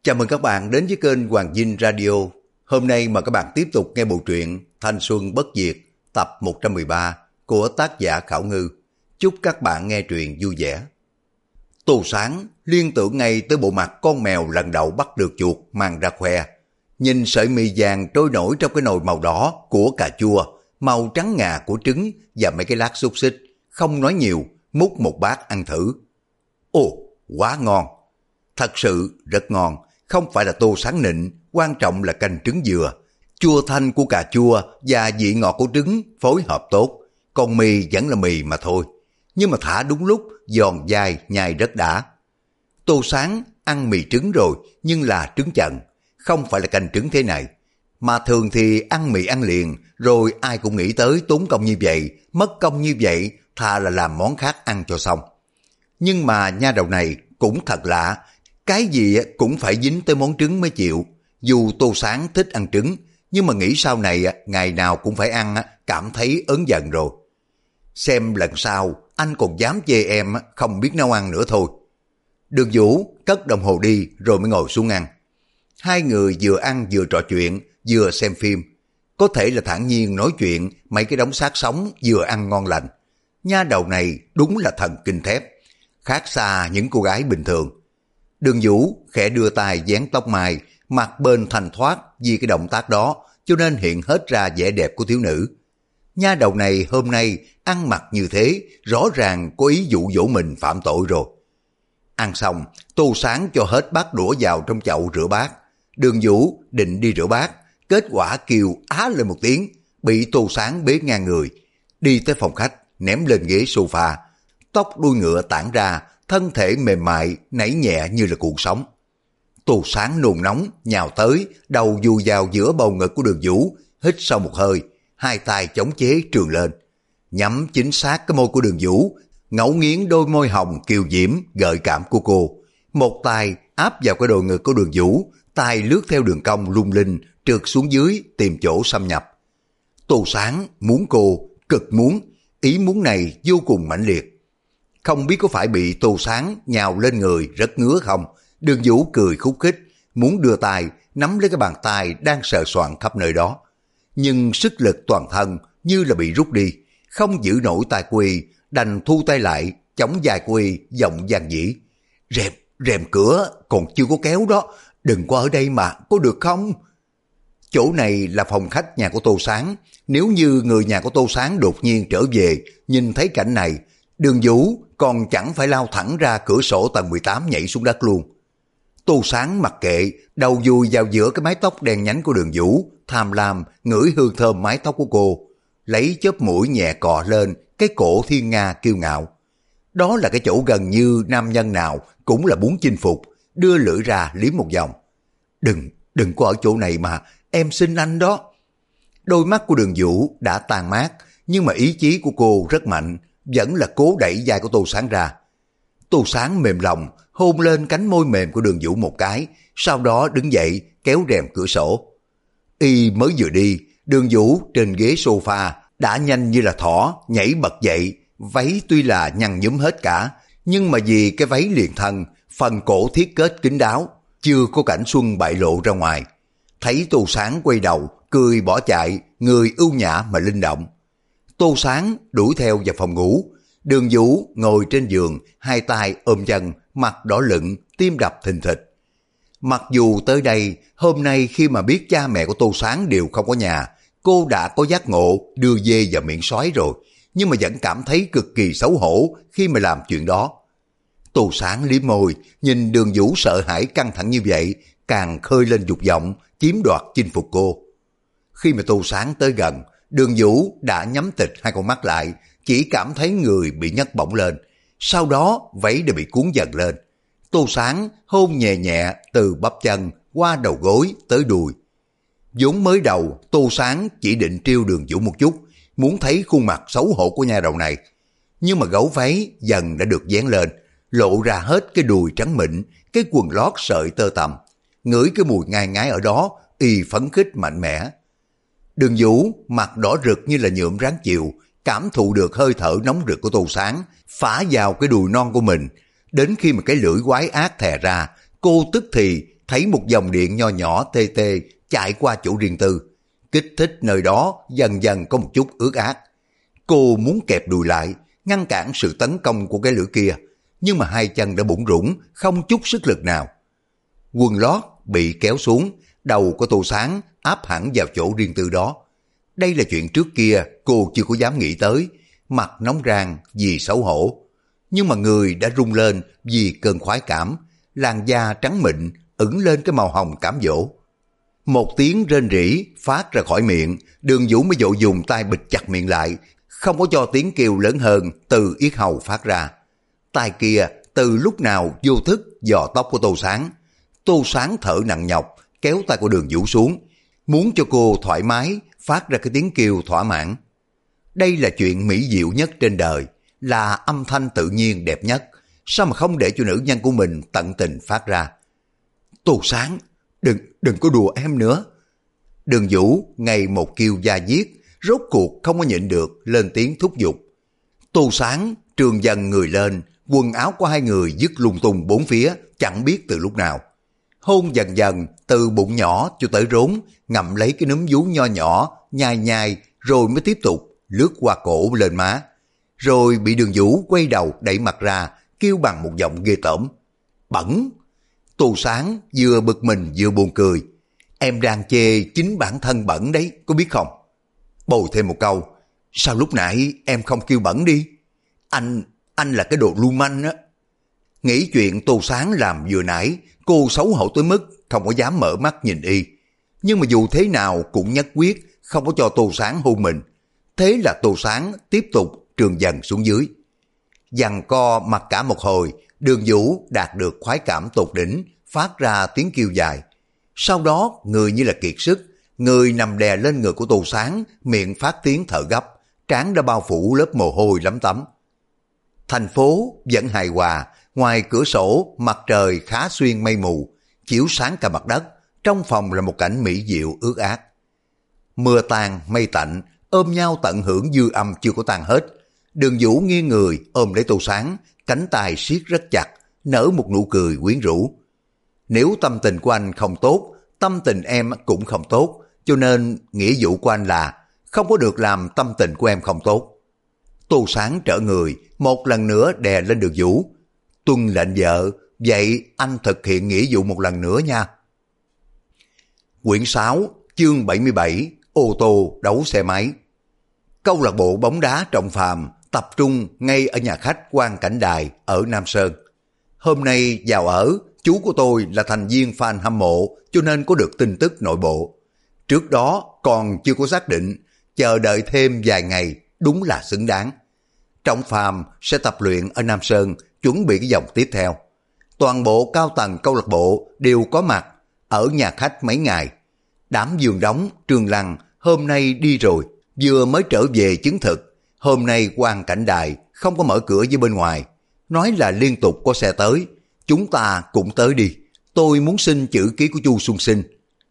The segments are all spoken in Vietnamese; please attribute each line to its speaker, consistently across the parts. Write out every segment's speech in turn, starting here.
Speaker 1: Chào mừng các bạn đến với kênh Hoàng Dinh Radio. Hôm nay mời các bạn tiếp tục nghe bộ truyện Thanh Xuân Bất Diệt tập 113 của tác giả Khảo Ngư. Chúc các bạn nghe truyện vui vẻ. Tô Sáng liên tưởng ngay tới bộ mặt con mèo lần đầu bắt được chuột mang ra khoe. Nhìn sợi mì vàng trôi nổi trong cái nồi màu đỏ của cà chua, màu trắng ngà của trứng và mấy cái lát xúc xích. Không nói nhiều, múc một bát ăn thử. Ồ, quá ngon. Thật sự rất ngon. Không phải là Tô Sáng nịnh, quan trọng là canh trứng dừa. Chua thanh của cà chua và vị ngọt của trứng phối hợp tốt. Còn mì vẫn là mì mà thôi. Nhưng mà thả đúng lúc, giòn dai, nhai rất đã. Tô Sáng ăn mì trứng rồi, nhưng là trứng chần. Không phải là canh trứng thế này. Mà thường thì ăn mì ăn liền, rồi ai cũng nghĩ tới tốn công như vậy, mất công như vậy, thà là làm món khác ăn cho xong. Nhưng mà nha đầu này cũng thật lạ. Cái gì cũng phải dính tới món trứng mới chịu. Dù Tô Sáng thích ăn trứng, nhưng mà nghĩ sau này ngày nào cũng phải ăn, cảm thấy ớn giận rồi. Xem lần sau anh còn dám chê em không biết nấu ăn nữa thôi. Đường Vũ cất đồng hồ đi rồi mới ngồi xuống ăn. Hai người vừa ăn vừa trò chuyện, vừa xem phim. Có thể là thản nhiên nói chuyện mấy cái đống xác sống vừa ăn ngon lành. Nha đầu này đúng là thần kinh thép, khác xa những cô gái bình thường. Đường Vũ khẽ đưa tay vén tóc mai, mặt bên thanh thoát vì cái động tác đó, cho nên hiện hết ra vẻ đẹp của thiếu nữ. Nha đầu này hôm nay ăn mặc như thế, rõ ràng có ý dụ dỗ mình phạm tội rồi. Ăn xong, Tô Sáng cho hết bát đũa vào trong chậu rửa bát. Đường Vũ định đi rửa bát, kết quả kêu á lên một tiếng, bị Tô Sáng bế ngang người, đi tới phòng khách, ném lên ghế sofa, tóc đuôi ngựa tản ra, thân thể mềm mại, nảy nhẹ như là cuộn sóng. Tô Sáng nôn nóng, nhào tới, đầu vùi vào giữa bầu ngực của Đường Vũ, hít sâu một hơi, hai tay chống chế trường lên, nhắm chính xác cái môi của Đường Vũ, ngấu nghiến đôi môi hồng kiều diễm, gợi cảm của cô. Một tay áp vào cái đồi ngực của Đường Vũ, tay lướt theo đường cong lung linh, trượt xuống dưới tìm chỗ xâm nhập. Tô Sáng muốn cô, cực muốn, ý muốn này vô cùng mãnh liệt. Không biết có phải bị Tô Sáng nhào lên người rất ngứa không? Đường Vũ cười khúc khích, muốn đưa tay nắm lấy cái bàn tay đang sờ soạng khắp nơi đó. Nhưng sức lực toàn thân như là bị rút đi, không giữ nổi tay của y, đành thu tay lại, chống vai của y, giọng gian dĩ. Rèm cửa còn chưa có kéo đó, đừng qua ở đây mà, có được không? Chỗ này là phòng khách nhà của Tô Sáng. Nếu như người nhà của Tô Sáng đột nhiên trở về, nhìn thấy cảnh này, Đường Vũ còn chẳng phải lao thẳng ra cửa sổ tầng 18 nhảy xuống đất luôn. Tô Sáng mặc kệ, đầu vùi vào giữa cái mái tóc đen nhánh của Đường Vũ, tham lam ngửi hương thơm mái tóc của cô, lấy chóp mũi nhẹ cọ lên cái cổ thiên nga kiêu ngạo. Đó là cái chỗ gần như nam nhân nào cũng là muốn chinh phục, đưa lưỡi ra liếm một vòng. Đừng có ở chỗ này mà, em xin anh đó. Đôi mắt của Đường Vũ đã tan mát, nhưng mà ý chí của cô rất mạnh, vẫn là cố đẩy vai của Tô Sáng ra. Tô Sáng mềm lòng, hôn lên cánh môi mềm của Đường Vũ một cái, sau đó đứng dậy kéo rèm cửa sổ. Y mới vừa đi, Đường Vũ trên ghế sofa đã nhanh như là thỏ nhảy bật dậy, váy tuy là nhăn nhúm hết cả, nhưng mà vì cái váy liền thân, phần cổ thiết kết kín đáo, chưa có cảnh xuân bại lộ ra ngoài. Thấy Tô Sáng quay đầu, cười bỏ chạy, người ưu nhã mà linh động. Tô Sáng đuổi theo vào phòng ngủ. Đường Vũ ngồi trên giường, hai tay ôm chân, mặt đỏ lựng, tim đập thình thịch. Mặc dù tới đây, hôm nay khi mà biết cha mẹ của Tô Sáng đều không có nhà, cô đã có giác ngộ đưa dê vào miệng sói rồi, nhưng mà vẫn cảm thấy cực kỳ xấu hổ khi mà làm chuyện đó. Tô Sáng liếm môi, nhìn Đường Vũ sợ hãi căng thẳng như vậy, càng khơi lên dục vọng, chiếm đoạt chinh phục cô. Khi mà Tô Sáng tới gần, Đường Vũ đã nhắm tịt hai con mắt lại, chỉ cảm thấy người bị nhấc bổng lên, sau đó váy đã bị cuốn dần lên. Tô Sáng hôn nhẹ nhẹ từ bắp chân qua đầu gối tới đùi. Vốn mới đầu Tô Sáng chỉ định trêu Đường Vũ một chút, muốn thấy khuôn mặt xấu hổ của nha đầu này. Nhưng mà gấu váy dần đã được vén lên, lộ ra hết cái đùi trắng mịn, cái quần lót sợi tơ tằm. Ngửi cái mùi ngai ngái ở đó, y phấn khích mạnh mẽ. Đường Vũ mặt đỏ rực như là nhuộm ráng chiều, cảm thụ được hơi thở nóng rực của Tô Sáng phả vào cái đùi non của mình. Đến khi mà cái lưỡi quái ác thè ra, cô tức thì thấy một dòng điện nho nhỏ tê tê chạy qua chỗ riêng tư, kích thích nơi đó dần dần có một chút ướt át. Cô muốn kẹp đùi lại, ngăn cản sự tấn công của cái lửa kia, nhưng mà hai chân đã bủn rủn, không chút sức lực nào. Quần lót bị kéo xuống, đầu của Tô Sáng áp hẳn vào chỗ riêng tư đó. Đây là chuyện trước kia cô chưa có dám nghĩ tới, mặt nóng rang vì xấu hổ. Nhưng mà người đã rung lên vì cơn khoái cảm, làn da trắng mịn ửng lên cái màu hồng cám dỗ. Một tiếng rên rỉ phát ra khỏi miệng, Đường Vũ mới vội dùng tay bịt chặt miệng lại, không có cho tiếng kêu lớn hơn từ yết hầu phát ra. Tay kia từ lúc nào vô thức dò tóc của Tô Sáng. Tô Sáng thở nặng nhọc, kéo tay của Đường Vũ xuống, muốn cho cô thoải mái phát ra cái tiếng kêu thỏa mãn. Đây là chuyện mỹ diệu nhất trên đời, là âm thanh tự nhiên đẹp nhất, sao mà không để cho nữ nhân của mình tận tình phát ra. Tô Sáng, đừng có đùa em nữa. Đường Vũ ngày một kêu da diết, rốt cuộc không có nhịn được lên tiếng thúc giục. Tô Sáng trường dần người lên, quần áo của hai người dứt lung tung bốn phía, chẳng biết từ lúc nào. Hôn dần dần từ bụng nhỏ cho tới rốn, ngậm lấy cái núm vú nho nhỏ, nhai nhai rồi mới tiếp tục lướt qua cổ lên má. Rồi bị Đường Vũ quay đầu đẩy mặt ra, kêu bằng một giọng ghê tởm. Bẩn! Tô Sáng vừa bực mình vừa buồn cười. Em đang chê chính bản thân bẩn đấy, có biết không? Bồi thêm một câu. Sao lúc nãy em không kêu bẩn đi? Anh là cái đồ lưu manh á. Nghĩ chuyện Tô Sáng làm vừa nãy, cô xấu hổ tới mức không có dám mở mắt nhìn y. Nhưng mà dù thế nào cũng nhất quyết không có cho Tô Sáng hôn mình. Thế là Tô Sáng tiếp tục trườn dần xuống dưới. Giằng co mặc cả một hồi, Đường Vũ đạt được khoái cảm tột đỉnh, phát ra tiếng kêu dài. Sau đó người như là kiệt sức, người nằm đè lên người của Tô Sáng, miệng phát tiếng thở gấp, trán đã bao phủ lớp mồ hôi lấm tấm. Thành phố vẫn hài hòa, ngoài cửa sổ mặt trời khá xuyên mây mù, chiếu sáng cả mặt đất, trong phòng là một cảnh mỹ diệu ướt át. Mưa tàn mây tạnh, ôm nhau tận hưởng dư âm chưa có tan hết. Đường Vũ nghiêng người ôm lấy Tô Sáng, cánh tay siết rất chặt, nở một nụ cười quyến rũ. Nếu tâm tình của anh không tốt, tâm tình em cũng không tốt, cho nên nghĩa vụ của anh là không có được làm tâm tình của em không tốt. Tô Sáng trở người, một lần nữa đè lên Đường Vũ. Tuân lệnh vợ, vậy anh thực hiện nghĩa vụ một lần nữa nha. Quyển 6, chương 77, ô tô đấu xe máy. Câu lạc bộ bóng đá Trọng Phàm tập trung ngay ở nhà khách Quan Cảnh Đài ở Nam Sơn. Hôm nay vào ở, chú của tôi là thành viên fan hâm mộ cho nên có được tin tức nội bộ. Trước đó còn chưa có xác định, chờ đợi thêm vài ngày đúng là xứng đáng. Trọng Phàm sẽ tập luyện ở Nam Sơn, chuẩn bị cái vòng tiếp theo. Toàn bộ cao tầng câu lạc bộ đều có mặt ở nhà khách mấy ngày. Đám giường đóng, Trương Lăng hôm nay đi rồi, vừa mới trở về chứng thực. Hôm nay Quan Cảnh Đài không có mở cửa với bên ngoài, nói là liên tục có xe tới. Chúng ta cũng tới đi, tôi muốn xin chữ ký của Chu Xuân Sinh.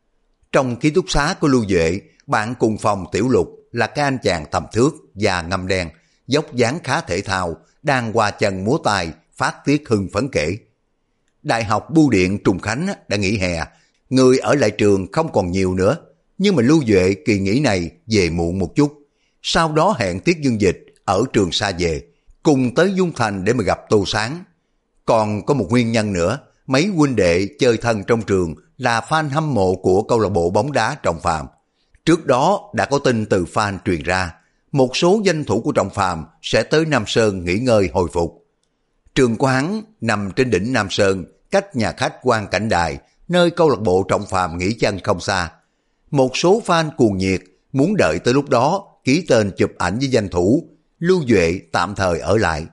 Speaker 1: Trong ký túc xá của Lưu Duệ, bạn cùng phòng Tiểu Lục là cái anh chàng tầm thước và ngăm đen, dốc dáng khá thể thao, đang qua chân múa tài, phát tiết hưng phấn kể. Đại học Bưu điện Trùng Khánh đã nghỉ hè, người ở lại trường không còn nhiều nữa, nhưng mà Lưu Duệ kỳ nghỉ này về muộn một chút. Sau đó hẹn Tiết Dương Dịch ở Trường Sa về, cùng tới Dung Thành để mà gặp Tô Sáng. Còn có một nguyên nhân nữa, mấy huynh đệ chơi thân trong trường là fan hâm mộ của câu lạc bộ bóng đá Trọng Phàm. Trước đó đã có tin từ fan truyền ra, một số danh thủ của Trọng Phàm sẽ tới Nam Sơn nghỉ ngơi hồi phục. Trường của hắn nằm trên đỉnh Nam Sơn, cách nhà khách Quan Cảnh Đài, nơi câu lạc bộ Trọng Phàm nghỉ chân không xa. Một số fan cuồng nhiệt muốn đợi tới lúc đó ký tên chụp ảnh với danh thủ, Lưu Duệ tạm thời ở lại.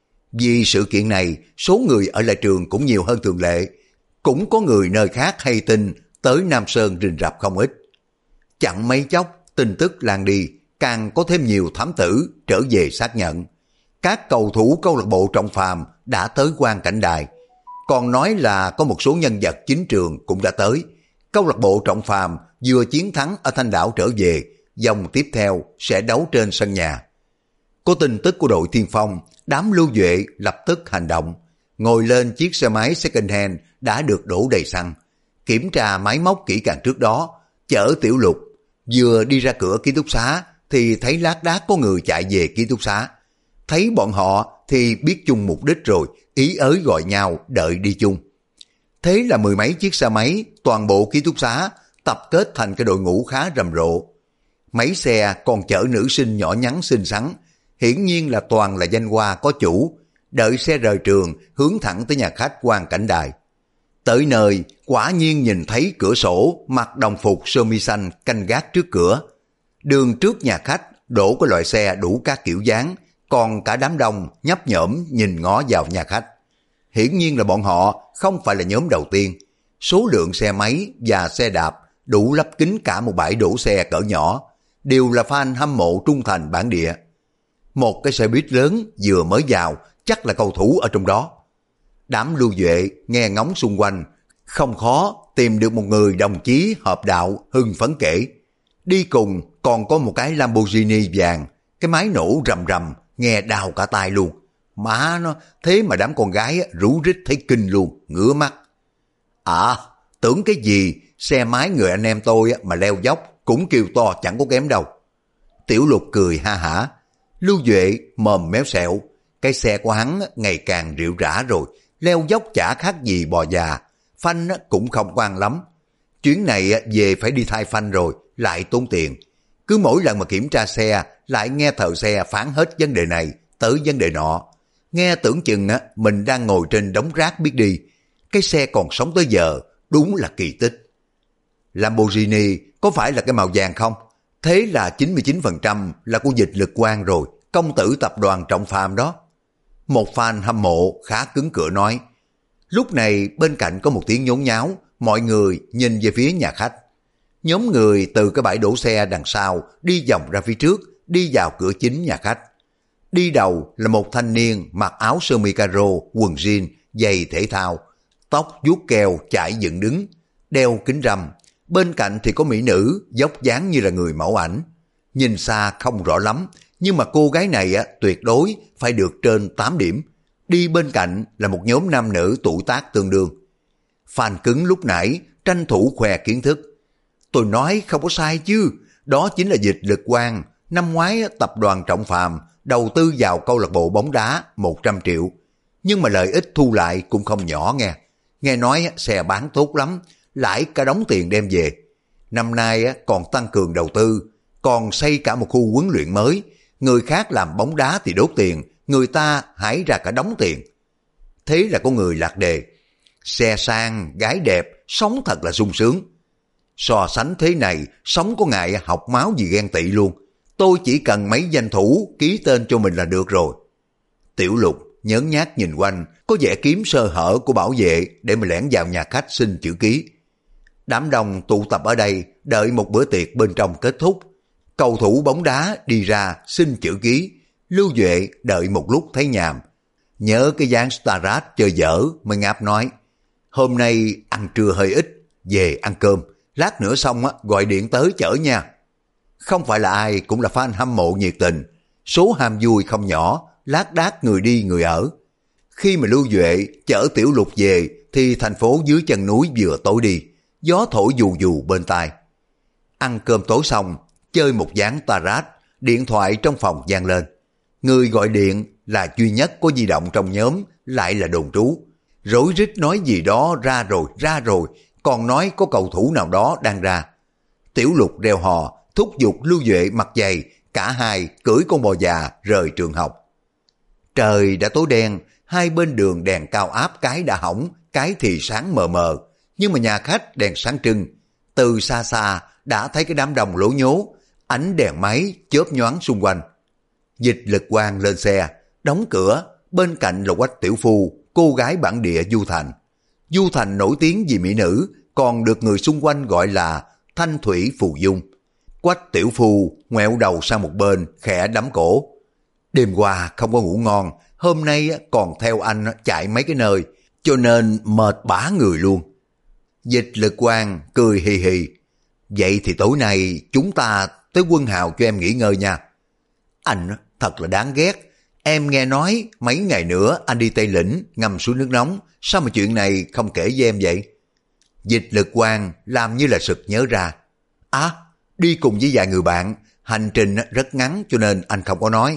Speaker 1: Vì sự kiện này, số người ở lại trường cũng nhiều hơn thường lệ. Cũng có người nơi khác hay tin tới Nam Sơn rình rập không ít. Chẳng mấy chốc, tin tức lan đi, càng có thêm nhiều thám tử trở về xác nhận. Các cầu thủ câu lạc bộ Trọng Phàm đã tới Quan Cảnh Đài. Còn nói là có một số nhân vật chính trường cũng đã tới. Câu lạc bộ Trọng Phàm vừa chiến thắng ở Thanh Đảo trở về, vòng tiếp theo sẽ đấu trên sân nhà. Có tin tức của đội Tiên Phong, đám Lưu Duệ lập tức hành động, ngồi lên chiếc xe máy second hand đã được đổ đầy xăng. Kiểm tra máy móc kỹ càng trước đó, chở Tiểu Lục. Vừa đi ra cửa ký túc xá thì thấy lác đác có người chạy về ký túc xá. Thấy bọn họ thì biết chung mục đích rồi, ý ới gọi nhau đợi đi chung. Thế là mười mấy chiếc xe máy, toàn bộ ký túc xá tập kết thành cái đội ngũ khá rầm rộ. Mấy xe còn chở nữ sinh nhỏ nhắn xinh xắn, hiển nhiên là toàn là danh hoa có chủ, đợi xe rời trường hướng thẳng tới nhà khách Quan Cảnh Đài. Tới nơi, quả nhiên nhìn thấy cửa sổ mặc đồng phục sơ mi xanh canh gác trước cửa. Đường trước nhà khách đổ cái loại xe đủ các kiểu dáng, còn cả đám đông nhấp nhổm nhìn ngó vào nhà khách. Hiển nhiên là bọn họ không phải là nhóm đầu tiên. Số lượng xe máy và xe đạp đủ lấp kín cả một bãi đổ xe cỡ nhỏ, đều là fan hâm mộ trung thành bản địa. Một cái xe buýt lớn vừa mới vào, chắc là cầu thủ ở trong đó. Đám Lưu Duệ nghe ngóng xung quanh, không khó tìm được một người đồng chí hợp đạo hưng phấn kể. Đi cùng còn có một cái Lamborghini vàng, cái máy nổ rầm rầm, nghe đau cả tai luôn. Má nó, thế mà đám con gái rú rít thấy kinh luôn, ngứa mắt. À, tưởng cái gì, xe máy người anh em tôi mà leo dốc cũng kêu to chẳng có kém đâu. Tiểu Lục cười ha hả. Lưu Duệ mồm méo xẹo, cái xe của hắn ngày càng rệu rã rồi, leo dốc chả khác gì bò già, phanh cũng không quan lắm. Chuyến này về phải đi thay phanh rồi, lại tốn tiền. Cứ mỗi lần mà kiểm tra xe, lại nghe thợ xe phán hết vấn đề này tới vấn đề nọ. Nghe tưởng chừng mình đang ngồi trên đống rác biết đi. Cái xe còn sống tới giờ, đúng là kỳ tích. Lamborghini có phải là cái màu vàng không? Thế là 99% là của Dịch Lực Quang rồi, công tử tập đoàn Trọng Phàm đó. Một fan hâm mộ khá cứng cựa nói. Lúc này bên cạnh có một tiếng nhốn nháo, mọi người nhìn về phía nhà khách. Nhóm người từ cái bãi đổ xe đằng sau đi vòng ra phía trước, đi vào cửa chính nhà khách. Đi đầu là một thanh niên mặc áo sơ mi caro, quần jean, giày thể thao, tóc vuốt keo chải dựng đứng, đeo kính râm. Bên cạnh thì có mỹ nữ dốc dáng như là người mẫu ảnh. Nhìn xa không rõ lắm, nhưng mà cô gái này tuyệt đối phải được trên 8 điểm. Đi bên cạnh là một nhóm nam nữ tuổi tác tương đương. Fan cứng lúc nãy tranh thủ khoe kiến thức. Tôi nói không có sai chứ, đó chính là Dịch Lực Quang. Năm ngoái tập đoàn Trọng Phàm đầu tư vào câu lạc bộ bóng đá 100 triệu. Nhưng mà lợi ích thu lại cũng không nhỏ nghe. Nghe nói xe bán tốt lắm, lãi cả đống tiền đem về. Năm nay còn tăng cường đầu tư, còn xây cả một khu huấn luyện mới. Người khác làm bóng đá thì đốt tiền, người ta hãy ra cả đống tiền. Thế là có người lạc đề. Xe sang, gái đẹp, sống thật là sung sướng. So sánh thế này, sống có ngại học máu gì ghen tị luôn. Tôi chỉ cần mấy danh thủ ký tên cho mình là được rồi. Tiểu Lục nhớn nhác nhìn quanh, có vẻ kiếm sơ hở của bảo vệ để mà lẻn vào nhà khách xin chữ ký. Đám đông tụ tập ở đây đợi một bữa tiệc bên trong kết thúc. Cầu thủ bóng đá đi ra xin chữ ký. Lưu Duệ đợi một lúc thấy nhàm. Nhớ cái dáng Starat chơi dở mới ngáp nói. Hôm nay ăn trưa hơi ít, về ăn cơm. Lát nữa xong gọi điện tới chở nha. Không phải là ai cũng là fan hâm mộ nhiệt tình. Số ham vui không nhỏ, lác đác người đi người ở. Khi mà Lưu Duệ chở Tiểu Lục về thì thành phố dưới chân núi vừa tối đi. Gió thổi dù dù bên tai. Ăn cơm tối xong, chơi một ván Tarat, điện thoại trong phòng vang lên. Người gọi điện là duy nhất có di động trong nhóm, lại là đồn trú. Rối rít nói gì đó ra rồi, còn nói có cầu thủ nào đó đang ra. Tiểu Lục reo hò, thúc giục Lưu Duệ mặc giày, cả hai cưỡi con bò già rời trường học. Trời đã tối đen, hai bên đường đèn cao áp cái đã hỏng, cái thì sáng mờ mờ. Nhưng mà nhà khách đèn sáng trưng. Từ xa xa đã thấy cái đám đông lố nhố, ánh đèn máy chớp nhoáng xung quanh. Dịch Lực Quang lên xe, đóng cửa, bên cạnh là Quách Tiểu Phu, cô gái bản địa Du Thành. Du Thành nổi tiếng vì mỹ nữ, còn được người xung quanh gọi là Thanh Thủy Phù Dung. Quách Tiểu Phu ngoẹo đầu sang một bên, khẽ đấm cổ. Đêm qua không có ngủ ngon, hôm nay còn theo anh chạy mấy cái nơi, cho nên mệt bã người luôn. Dịch Lực Quang cười hì hì. Vậy thì tối nay chúng ta tới Quân Hào cho em nghỉ ngơi nha. Anh thật là đáng ghét. Em nghe nói mấy ngày nữa anh đi Tây Lĩnh ngâm suối nước nóng. Sao mà chuyện này không kể với em vậy? Dịch Lực Quang làm như là sực nhớ ra. Đi cùng với vài người bạn, hành trình rất ngắn cho nên anh không có nói.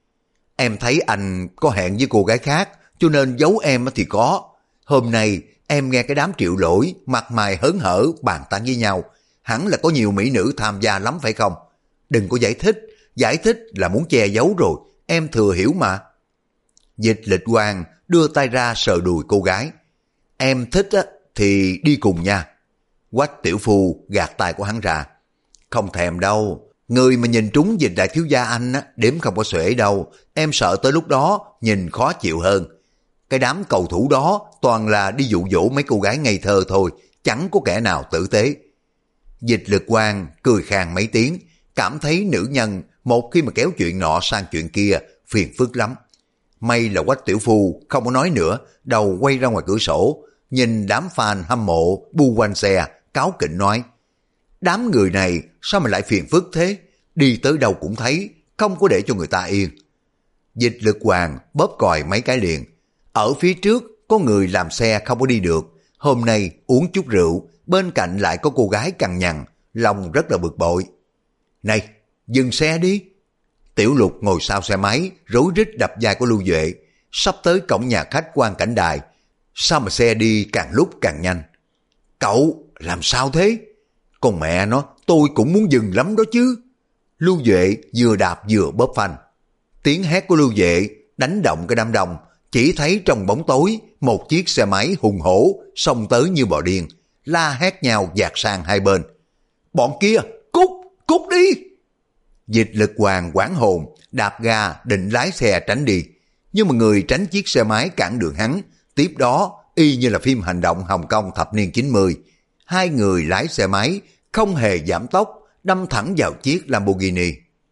Speaker 1: Em thấy anh có hẹn với cô gái khác, cho nên giấu em thì có. Hôm nay em nghe cái đám Triệu Lỗi mặt mày hớn hở bàn tán với nhau, hẳn là có nhiều mỹ nữ tham gia lắm phải không? Đừng có giải thích là muốn che giấu rồi, em thừa hiểu mà. Dịch Lịch Quang đưa tay ra sờ đùi cô gái. Em thích thì đi cùng nha. Quách tiểu phu gạt tay của hắn ra. Không thèm đâu, người mà nhìn trúng Dịch đại thiếu gia anh đếm không có xuể đâu, em sợ tới lúc đó nhìn khó chịu hơn. Cái đám cầu thủ đó toàn là đi dụ dỗ mấy cô gái ngây thơ thôi, chẳng có kẻ nào tử tế. Dịch Lực Quang cười khàn mấy tiếng, cảm thấy nữ nhân một khi mà kéo chuyện nọ sang chuyện kia phiền phức lắm. May là Quách tiểu phu không có nói nữa, đầu quay ra ngoài cửa sổ, nhìn đám fan hâm mộ bu quanh xe, cáu kỉnh nói: đám người này sao mà lại phiền phức thế, đi tới đâu cũng thấy, không có để cho người ta yên. Dịch Lực Quang bóp còi mấy cái liền. Ở phía trước có người làm xe không có đi được, hôm nay uống chút rượu, bên cạnh lại có cô gái cằn nhằn, lòng rất là bực bội. Này, dừng xe đi. Tiểu Lục ngồi sau xe máy, rối rít đập vai của Lưu Duệ, sắp tới cổng nhà khách Quan Cảnh Đài. Sao mà xe đi càng lúc càng nhanh? Cậu, làm sao thế? Con mẹ nó, tôi cũng muốn dừng lắm đó chứ. Lưu Duệ vừa đạp vừa bóp phanh. Tiếng hét của Lưu Duệ đánh động cái đám đông, chỉ thấy trong bóng tối một chiếc xe máy hùng hổ xông tới như bò điên, la hét nhau dạt sang hai bên. Bọn kia, cút đi! Dịch Lực Quang hoảng hồn, đạp ga định lái xe tránh đi, nhưng mà người tránh chiếc xe máy cản đường hắn. Tiếp đó, y như là phim hành động Hồng Kông thập niên 90, hai người lái xe máy không hề giảm tốc, đâm thẳng vào chiếc Lamborghini.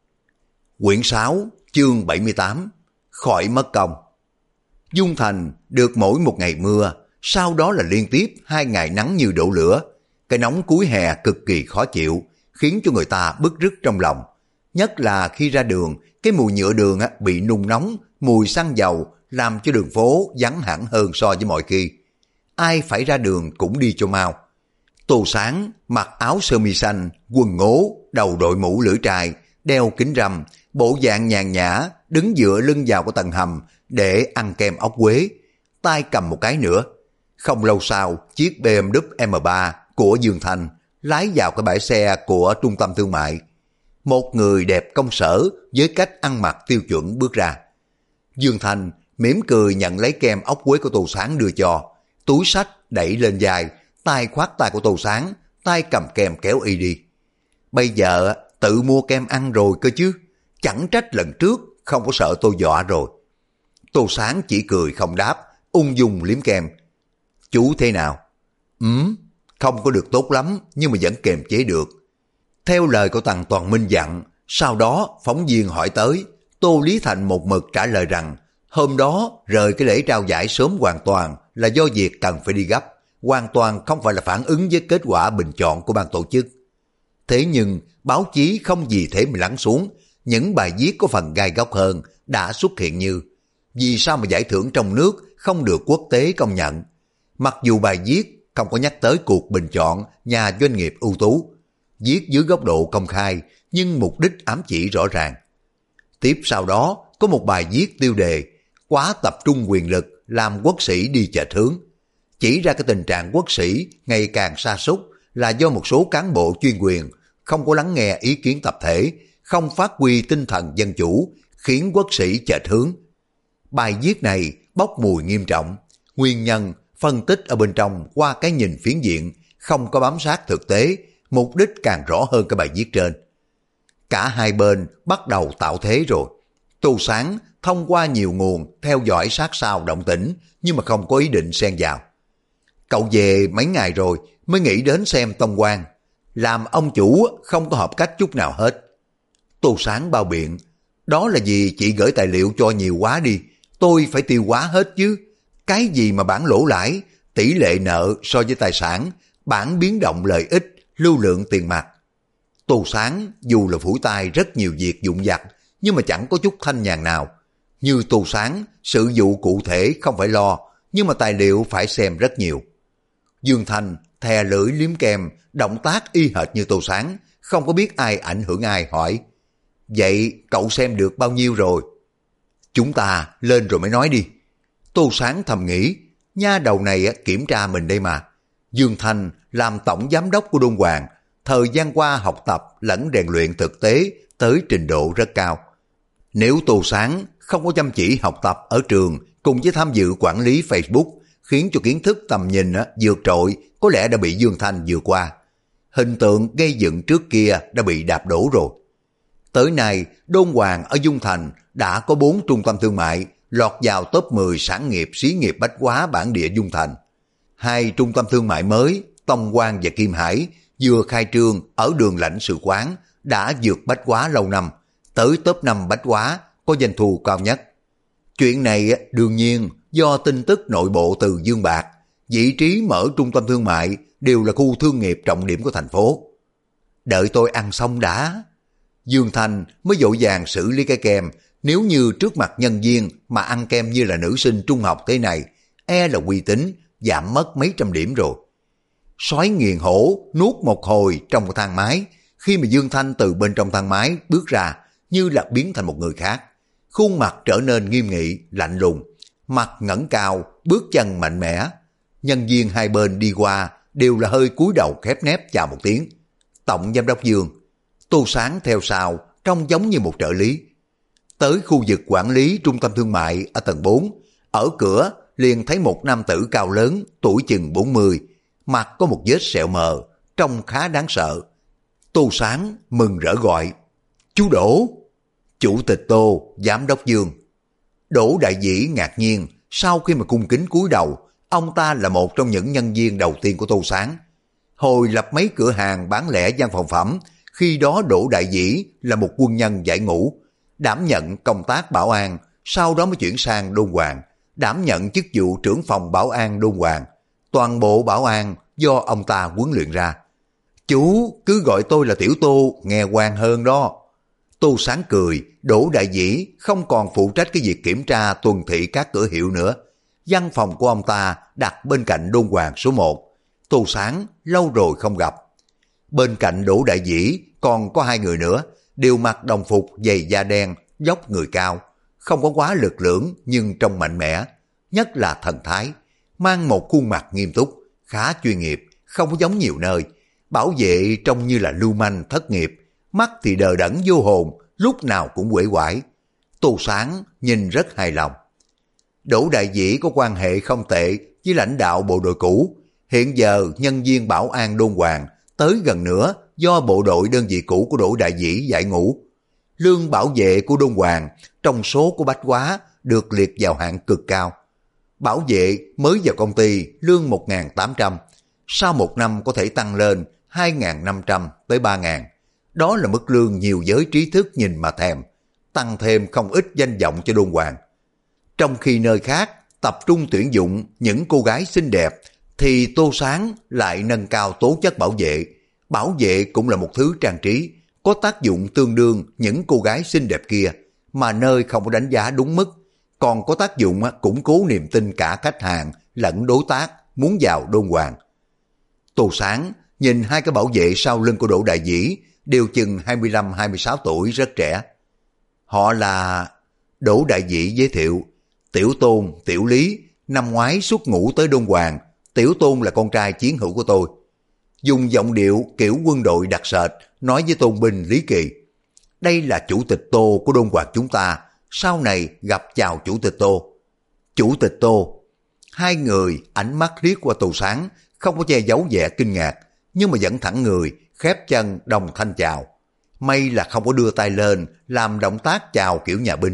Speaker 1: Quyển 6, chương 78, khỏi mất công. Dung Thành được mỗi một ngày mưa, sau đó là liên tiếp 2 ngày nắng như đổ lửa. Cái nóng cuối hè cực kỳ khó chịu, khiến cho người ta bứt rứt trong lòng. Nhất là khi ra đường, cái mùi nhựa đường bị nung nóng, mùi xăng dầu làm cho đường phố vắng hẳn hơn so với mọi khi. Ai phải ra đường cũng đi cho mau. Tô Sáng mặc áo sơ mi xanh, quần ngố, đầu đội mũ lưỡi trai, đeo kính râm, bộ dạng nhàn nhã, đứng dựa lưng vào cái tầng hầm để ăn kem ốc quế, tay cầm một cái nữa. Không lâu sau, chiếc BMW M3 của Dương Thành lái vào cái bãi xe của trung tâm thương mại. Một người đẹp công sở với cách ăn mặc tiêu chuẩn bước ra. Dương Thành mỉm cười nhận lấy kem ốc quế của Tô Sáng đưa cho, túi xách đẩy lên vai, tay khoác tay của Tô Sáng, tay cầm kem kéo y đi. Bây giờ tự mua kem ăn rồi cơ chứ, chẳng trách lần trước không có sợ tôi dọa rồi. Tô Sáng chỉ cười không đáp, ung dung liếm kem. Chú thế nào? Không có được tốt lắm, nhưng mà vẫn kiềm chế được. Theo lời của Tằng Toàn Minh dặn, sau đó phóng viên hỏi tới, Tô Lý Thành một mực trả lời rằng hôm đó rời cái lễ trao giải sớm hoàn toàn là do việc cần phải đi gấp, hoàn toàn không phải là phản ứng với kết quả bình chọn của ban tổ chức. Thế nhưng báo chí không vì thế mà lắng xuống, những bài viết có phần gai góc hơn đã xuất hiện như: vì sao mà giải thưởng trong nước không được quốc tế công nhận? Mặc dù bài viết không có nhắc tới cuộc bình chọn nhà doanh nghiệp ưu tú, viết dưới góc độ công khai nhưng mục đích ám chỉ rõ ràng. Tiếp sau đó có một bài viết tiêu đề quá tập trung quyền lực làm quốc sĩ đi chệch hướng, chỉ ra cái tình trạng quốc sĩ ngày càng sa sút là do một số cán bộ chuyên quyền không có lắng nghe ý kiến tập thể, không phát huy tinh thần dân chủ, khiến quốc sĩ chệch hướng. Bài viết này bốc mùi nghiêm trọng, nguyên nhân phân tích ở bên trong qua cái nhìn phiến diện, không có bám sát thực tế, mục đích càng rõ hơn cái bài viết trên. Cả hai bên bắt đầu tạo thế rồi. Tô Sáng thông qua nhiều nguồn theo dõi sát sao động tĩnh, nhưng mà không có ý định xen vào. Cậu về mấy ngày rồi mới nghĩ đến xem Tông Quang, làm ông chủ không có hợp cách chút nào hết. Tô Sáng bao biện, đó là vì chị gửi tài liệu cho nhiều quá đi, tôi phải tiêu hóa hết chứ. Cái gì mà bản lỗ lãi, tỷ lệ nợ so với tài sản, bản biến động lợi ích, lưu lượng tiền mặt. Tô Sáng dù là phủi tay rất nhiều việc dụng vặt, nhưng mà chẳng có chút thanh nhàn nào. Như Tô Sáng, sự vụ cụ thể không phải lo, nhưng mà tài liệu phải xem rất nhiều. Dương Thanh thè lưỡi liếm kem, động tác y hệt như Tô Sáng, không có biết ai ảnh hưởng ai, hỏi: vậy cậu xem được bao nhiêu rồi? Chúng ta lên rồi mới nói đi. Tô Sáng thầm nghĩ, nha đầu này kiểm tra mình đây mà. Dương Thanh làm tổng giám đốc của Đôn Hoàng, thời gian qua học tập lẫn rèn luyện thực tế tới trình độ rất cao. Nếu Tô Sáng không có chăm chỉ học tập ở trường cùng với tham dự quản lý Facebook, khiến cho kiến thức tầm nhìn vượt trội, có lẽ đã bị Dương Thanh vượt qua. Hình tượng gây dựng trước kia đã bị đạp đổ rồi. Tới nay, Đôn Hoàng ở Dung Thành đã có 4 trung tâm thương mại lọt vào top 10 sản nghiệp xí nghiệp bách hóa bản địa Dung Thành. 2 trung tâm thương mại mới, Tông Quang và Kim Hải, vừa khai trương ở đường lãnh sự quán, đã vượt bách hóa lâu năm, tới top 5 bách hóa có doanh thu cao nhất. Chuyện này đương nhiên do tin tức nội bộ từ Dương Bạc, vị trí mở trung tâm thương mại đều là khu thương nghiệp trọng điểm của thành phố. Đợi tôi ăn xong đã. Dương Thanh mới vội vàng xử lý cái kem, nếu như trước mặt nhân viên mà ăn kem như là nữ sinh trung học thế này, e là uy tín giảm mất mấy trăm điểm rồi. Sói nghiền hổ nuốt một hồi trong một thang máy, khi mà Dương Thanh từ bên trong thang máy bước ra, như là biến thành một người khác. Khuôn mặt trở nên nghiêm nghị, lạnh lùng, mặt ngẩng cao, bước chân mạnh mẽ. Nhân viên hai bên đi qua đều là hơi cúi đầu khép nép chào một tiếng. Tổng giám đốc Dương. Tô Sáng theo sau, trông giống như một trợ lý. Tới khu vực quản lý trung tâm thương mại ở tầng 4, ở cửa liền thấy một nam tử cao lớn, tuổi chừng 40, mặt có một vết sẹo mờ, trông khá đáng sợ. Tô Sáng mừng rỡ gọi: chú Đỗ. Chủ tịch Tô, giám đốc Dương. Đỗ Đại Vĩ ngạc nhiên, sau khi mà cung kính cúi đầu, ông ta là một trong những nhân viên đầu tiên của Tô Sáng. Hồi lập mấy cửa hàng bán lẻ văn phòng phẩm, khi đó Đỗ Đại Vĩ là một quân nhân giải ngũ, đảm nhận công tác bảo an, sau đó mới chuyển sang Đôn Hoàng, đảm nhận chức vụ trưởng phòng bảo an Đôn Hoàng. Toàn bộ bảo an do ông ta huấn luyện ra. Chú cứ gọi tôi là Tiểu Tô, nghe quan hơn đó. Tô Sáng cười, Đỗ Đại Vĩ không còn phụ trách cái việc kiểm tra tuần thị các cửa hiệu nữa. Văn phòng của ông ta đặt bên cạnh Đôn Hoàng số 1. Tô Sáng lâu rồi không gặp. Bên cạnh Đỗ Đại Vĩ còn có 2 người nữa, đều mặc đồng phục giày da đen, dốc người cao, không có quá lực lưỡng nhưng trông mạnh mẽ, nhất là thần thái, mang một khuôn mặt nghiêm túc, khá chuyên nghiệp, không có giống nhiều nơi. Bảo vệ trông như là lưu manh thất nghiệp, mắt thì đờ đẫn vô hồn, lúc nào cũng uể oải. Tô Sáng nhìn rất hài lòng. Đỗ Đại Vĩ có quan hệ không tệ với lãnh đạo bộ đội cũ, hiện giờ nhân viên bảo an Đôn Hoàng tới gần nữa do bộ đội đơn vị cũ của Đỗ Đại Vĩ giải ngũ. Lương bảo vệ của Đôn Hoàng trong số của bách hóa được liệt vào hạng cực cao. Bảo vệ mới vào công ty lương 1.800, sau 1 năm có thể tăng lên 2.500 tới 3.000. Đó là mức lương nhiều giới trí thức nhìn mà thèm, tăng thêm không ít danh vọng cho Đôn Hoàng. Trong khi nơi khác tập trung tuyển dụng những cô gái xinh đẹp, thì Tô Sáng lại nâng cao tố chất bảo vệ. Bảo vệ cũng là một thứ trang trí, có tác dụng tương đương những cô gái xinh đẹp kia, mà nơi không có đánh giá đúng mức, còn có tác dụng củng cố niềm tin cả khách hàng lẫn đối tác muốn vào Đôn Hoàng. Tô Sáng nhìn 2 cái bảo vệ sau lưng của Đỗ Đại Vĩ, đều chừng 25-26 tuổi, rất trẻ. Họ là... Đỗ Đại Vĩ giới thiệu: Tiểu Tôn, Tiểu Lý, năm ngoái xuất ngũ tới Đôn Hoàng, Tiểu Tôn là con trai chiến hữu của tôi. Dùng giọng điệu kiểu quân đội đặc sệt, nói với tôn binh Lý Kỳ: đây là chủ tịch Tô của Đôn Hoàng chúng ta, sau này gặp chào chủ tịch Tô. Chủ tịch Tô. 2 người ánh mắt liếc qua Tô Sáng, không có che giấu vẻ kinh ngạc, nhưng mà vẫn thẳng người, khép chân đồng thanh chào. May là không có đưa tay lên làm động tác chào kiểu nhà binh.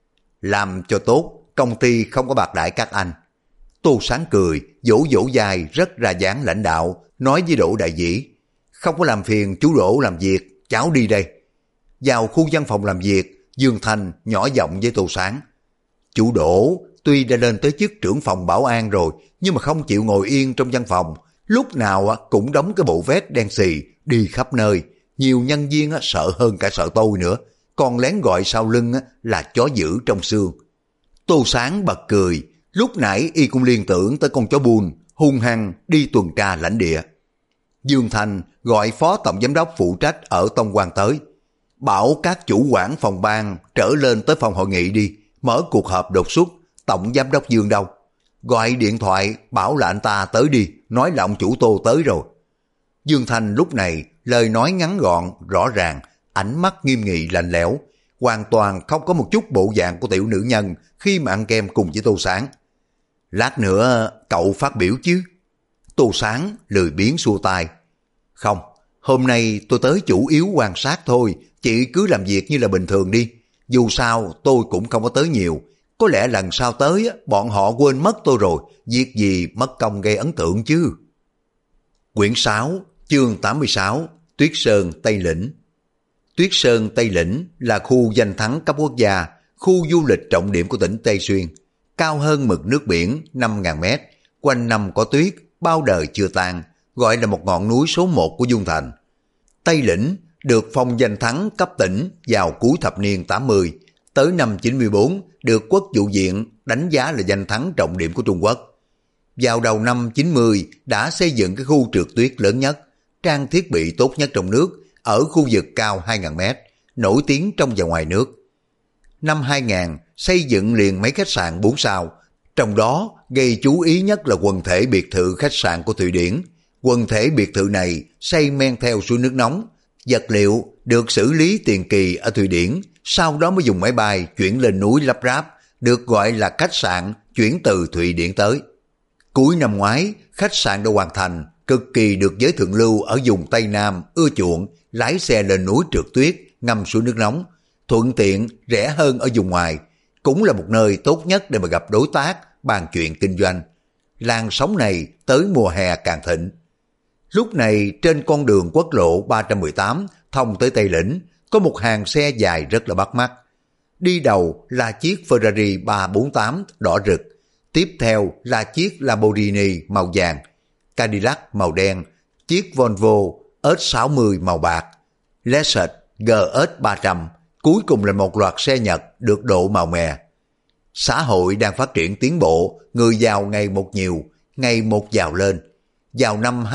Speaker 1: Làm cho tốt, công ty không có bạc đãi các anh. Tô Sáng cười, vỗ vỗ vai rất ra dáng lãnh đạo, nói với Đỗ Đại Vĩ: không có làm phiền chú Đỗ làm việc, cháu đi đây. Vào khu văn phòng làm việc, Dương Thanh nhỏ giọng với Tô Sáng: chú Đỗ tuy đã lên tới chức trưởng phòng bảo an rồi, nhưng mà không chịu ngồi yên trong văn phòng, lúc nào cũng đóng cái bộ vest đen xì, đi khắp nơi. Nhiều nhân viên sợ hơn cả sợ tôi nữa, còn lén gọi sau lưng là chó dữ trong xương. Tô Sáng bật cười, lúc nãy y cũng liên tưởng tới con chó buôn, hung hăng đi tuần tra lãnh địa. Dương Thành gọi phó tổng giám đốc phụ trách ở Tông Quan tới, bảo các chủ quản phòng ban trở lên tới phòng hội nghị đi, mở cuộc họp đột xuất. Tổng giám đốc Dương đâu? Gọi điện thoại bảo là anh ta tới đi, nói là ông chủ Tô tới rồi. Dương Thành lúc này lời nói ngắn gọn, rõ ràng, ánh mắt nghiêm nghị lạnh lẽo, hoàn toàn không có một chút bộ dạng của tiểu nữ nhân khi mà ăn kem cùng với Tô Sáng. Lát nữa cậu phát biểu chứ? Tô Sáng lười biếng xua tay. Không, hôm nay tôi tới chủ yếu quan sát thôi, chị cứ làm việc như là bình thường đi. Dù sao tôi cũng không có tới nhiều, có lẽ lần sau tới bọn họ quên mất tôi rồi, việc gì mất công gây ấn tượng chứ. Quyển 6, chương 86, Tuyết Sơn Tây Lĩnh. Tuyết Sơn Tây Lĩnh là khu danh thắng cấp quốc gia, khu du lịch trọng điểm của tỉnh Tây Xuyên, cao hơn mực nước biển 5.000 mét, quanh năm có tuyết, bao đời chưa tan, gọi là một ngọn núi số 1 của Dung Thành. Tây Lĩnh được phong danh thắng cấp tỉnh vào cuối thập niên 80, tới năm 94 được Quốc vụ viện đánh giá là danh thắng trọng điểm của Trung Quốc. Vào đầu năm 90 đã xây dựng cái khu trượt tuyết lớn nhất, trang thiết bị tốt nhất trong nước, ở khu vực cao 2.000 mét, nổi tiếng trong và ngoài nước. Năm 2000 xây dựng liền mấy khách sạn 4 sao, trong đó gây chú ý nhất là quần thể biệt thự khách sạn của Thụy Điển. Quần thể biệt thự này xây men theo suối nước nóng, vật liệu được xử lý tiền kỳ ở Thụy Điển, sau đó mới dùng máy bay chuyển lên núi lắp ráp, được gọi là khách sạn chuyển từ Thụy Điển tới. Cuối năm ngoái, khách sạn đã hoàn thành, cực kỳ được giới thượng lưu ở vùng Tây Nam ưa chuộng, lái xe lên núi trượt tuyết, ngâm suối nước nóng, thuận tiện, rẻ hơn ở vùng ngoài, cũng là một nơi tốt nhất để mà gặp đối tác, bàn chuyện kinh doanh. Làn sóng này tới mùa hè càng thịnh. Lúc này trên con đường quốc lộ 318 thông tới Tây Lĩnh, có một hàng xe dài rất là bắt mắt. Đi đầu là chiếc Ferrari 348 đỏ rực, tiếp theo là chiếc Lamborghini màu vàng, Cadillac màu đen, chiếc Volvo S60 màu bạc, Lexus GS 300, cuối cùng là một loạt xe Nhật được độ màu mè. Xã hội đang phát triển tiến bộ, người giàu ngày một nhiều, ngày một giàu lên. Vào năm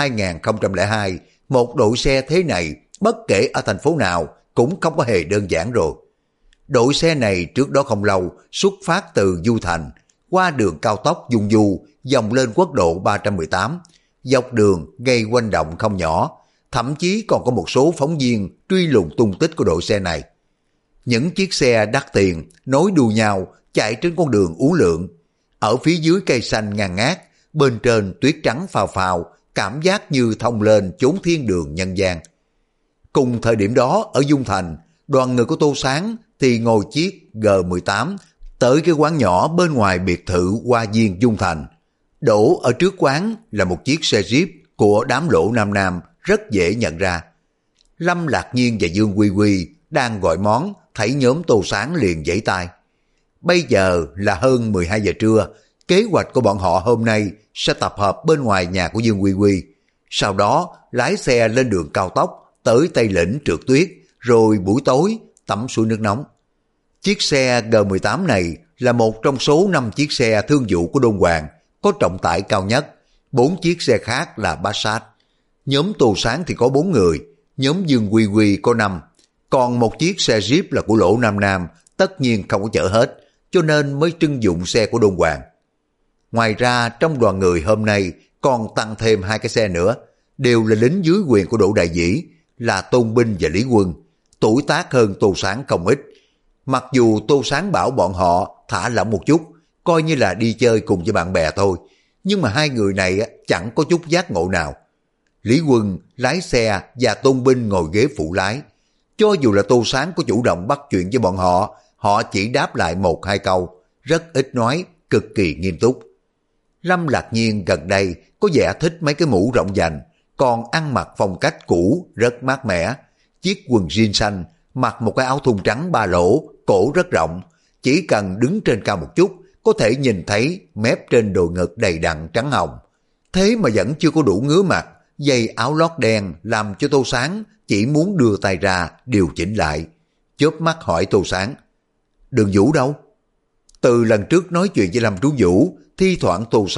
Speaker 1: 2002, một đội xe thế này, bất kể ở thành phố nào, cũng không có hề đơn giản rồi. Đội xe này trước đó không lâu xuất phát từ Du Thành, qua đường cao tốc Dung Du, dòng lên quốc lộ 318, dọc đường gây quanh động không nhỏ, thậm chí còn có một số phóng viên truy lùng tung tích của đội xe này. Những chiếc xe đắt tiền nối đuôi nhau chạy trên con đường uốn lượn, ở phía dưới cây xanh ngàn ngát, bên trên tuyết trắng phào phào, cảm giác như thông lên chốn thiên đường nhân gian. Cùng thời điểm đó ở Dung Thành, đoàn người của Tô Sáng thì ngồi chiếc G18 tới cái quán nhỏ bên ngoài biệt thự Hoa Viên Dung Thành. Đổ ở trước quán là một chiếc xe Jeep của đám lỗ Nam Nam, rất dễ nhận ra. Lâm Lạc Nhiên và Dương Quy Quy đang gọi món, thấy nhóm Tô Sáng liền giãy tay. Bây giờ là hơn 12 giờ trưa, kế hoạch của bọn họ hôm nay sẽ tập hợp bên ngoài nhà của Dương Quy Quy, sau đó lái xe lên đường cao tốc tới Tây Lĩnh trượt tuyết, rồi buổi tối tắm suối nước nóng. Chiếc xe G18 này là một trong số 5 chiếc xe thương vụ của Đôn Hoàng, có trọng tải cao nhất, 4 chiếc xe khác là Passat. Nhóm Tô Sáng thì có 4 người, nhóm Dương Quy Quy có 5, còn một chiếc xe Jeep là của Lỗ Nam Nam, tất nhiên không có chở hết, cho nên mới trưng dụng xe của Đôn Hoàng. Ngoài ra trong đoàn người hôm nay còn tăng thêm 2 cái xe nữa, đều là lính dưới quyền của Đỗ Đại Dĩ, là Tôn Binh và Lý Quân, tuổi tác hơn Tô Sáng không ít. Mặc dù Tô Sáng bảo bọn họ thả lỏng một chút, coi như là đi chơi cùng với bạn bè thôi, nhưng mà hai người này chẳng có chút giác ngộ nào. Lý Quân lái xe và Tôn Binh ngồi ghế phụ lái. Cho dù là Tô Sáng có chủ động bắt chuyện với bọn họ, họ chỉ đáp lại 1-2 câu, rất ít nói, cực kỳ nghiêm túc. Lâm Lạc Nhiên gần đây có vẻ thích mấy cái mũ rộng vành, còn ăn mặc phong cách cũ rất mát mẻ. Chiếc quần jean xanh, mặc một cái áo thun trắng ba lỗ, cổ rất rộng, chỉ cần đứng trên cao một chút có thể nhìn thấy mép trên đồi ngực đầy đặn trắng hồng. Thế mà vẫn chưa có đủ ngứa mặt, dây áo lót đen làm cho Tô Sáng chỉ muốn đưa tay ra điều chỉnh lại. Chớp mắt hỏi Tô Sáng, Đường Vũ đâu? Từ lần trước nói chuyện với Lâm Trú Vũ, thi thoảng Tô Sáng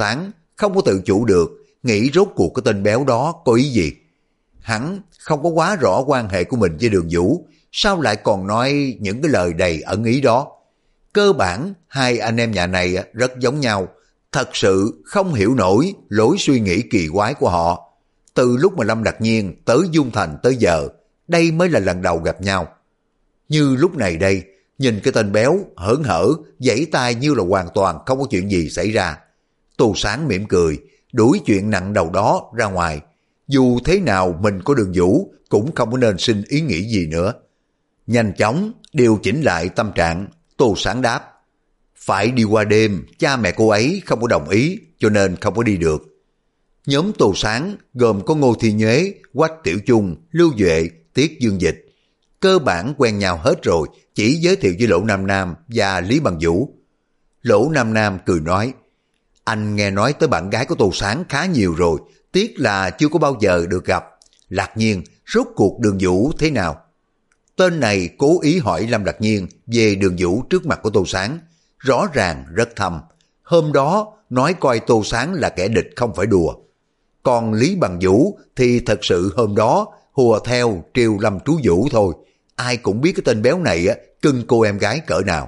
Speaker 1: không có tự chủ được, nghĩ rốt cuộc cái tên béo đó có ý gì. Hắn không có quá rõ quan hệ của mình với Đường Vũ, sao lại còn nói những cái lời đầy ẩn ý đó. Cơ bản, hai anh em nhà này rất giống nhau, thật sự không hiểu nổi lối suy nghĩ kỳ quái của họ. Từ lúc mà Lâm Lạc Nhiên tới Dung Thành tới giờ, đây mới là lần đầu gặp nhau. Như lúc này đây, nhìn cái tên béo hớn hở, giãy tay như là hoàn toàn không có chuyện gì xảy ra. Tô Sáng mỉm cười, đuổi chuyện nặng đầu đó ra ngoài. Dù thế nào mình có Đường Vũ cũng không có nên sinh ý nghĩ gì nữa. Nhanh chóng điều chỉnh lại tâm trạng, Tô Sáng đáp: phải đi qua đêm, cha mẹ cô ấy không có đồng ý cho nên không có đi được. Nhóm Tô Sáng gồm có Ngô Thi Nhuế, Quách Tiểu Chung, Lưu Duệ, Tiết Dương Dịch. Cơ bản quen nhau hết rồi, chỉ giới thiệu với Lỗ Nam Nam và Lý Bằng Vũ. Lỗ Nam Nam cười nói: anh nghe nói tới bạn gái của Tô Sáng khá nhiều rồi, tiếc là chưa có bao giờ được gặp. Lạc Nhiên, rốt cuộc Đường Vũ thế nào? Tên này cố ý hỏi Lâm Lạc Nhiên về Đường Vũ trước mặt của Tô Sáng, rõ ràng rất thầm. Hôm đó nói coi Tô Sáng là kẻ địch không phải đùa. Còn Lý Bằng Vũ thì thật sự hôm đó hùa theo triều Lâm Trú Vũ thôi. Ai cũng biết cái tên béo này cưng cô em gái cỡ nào.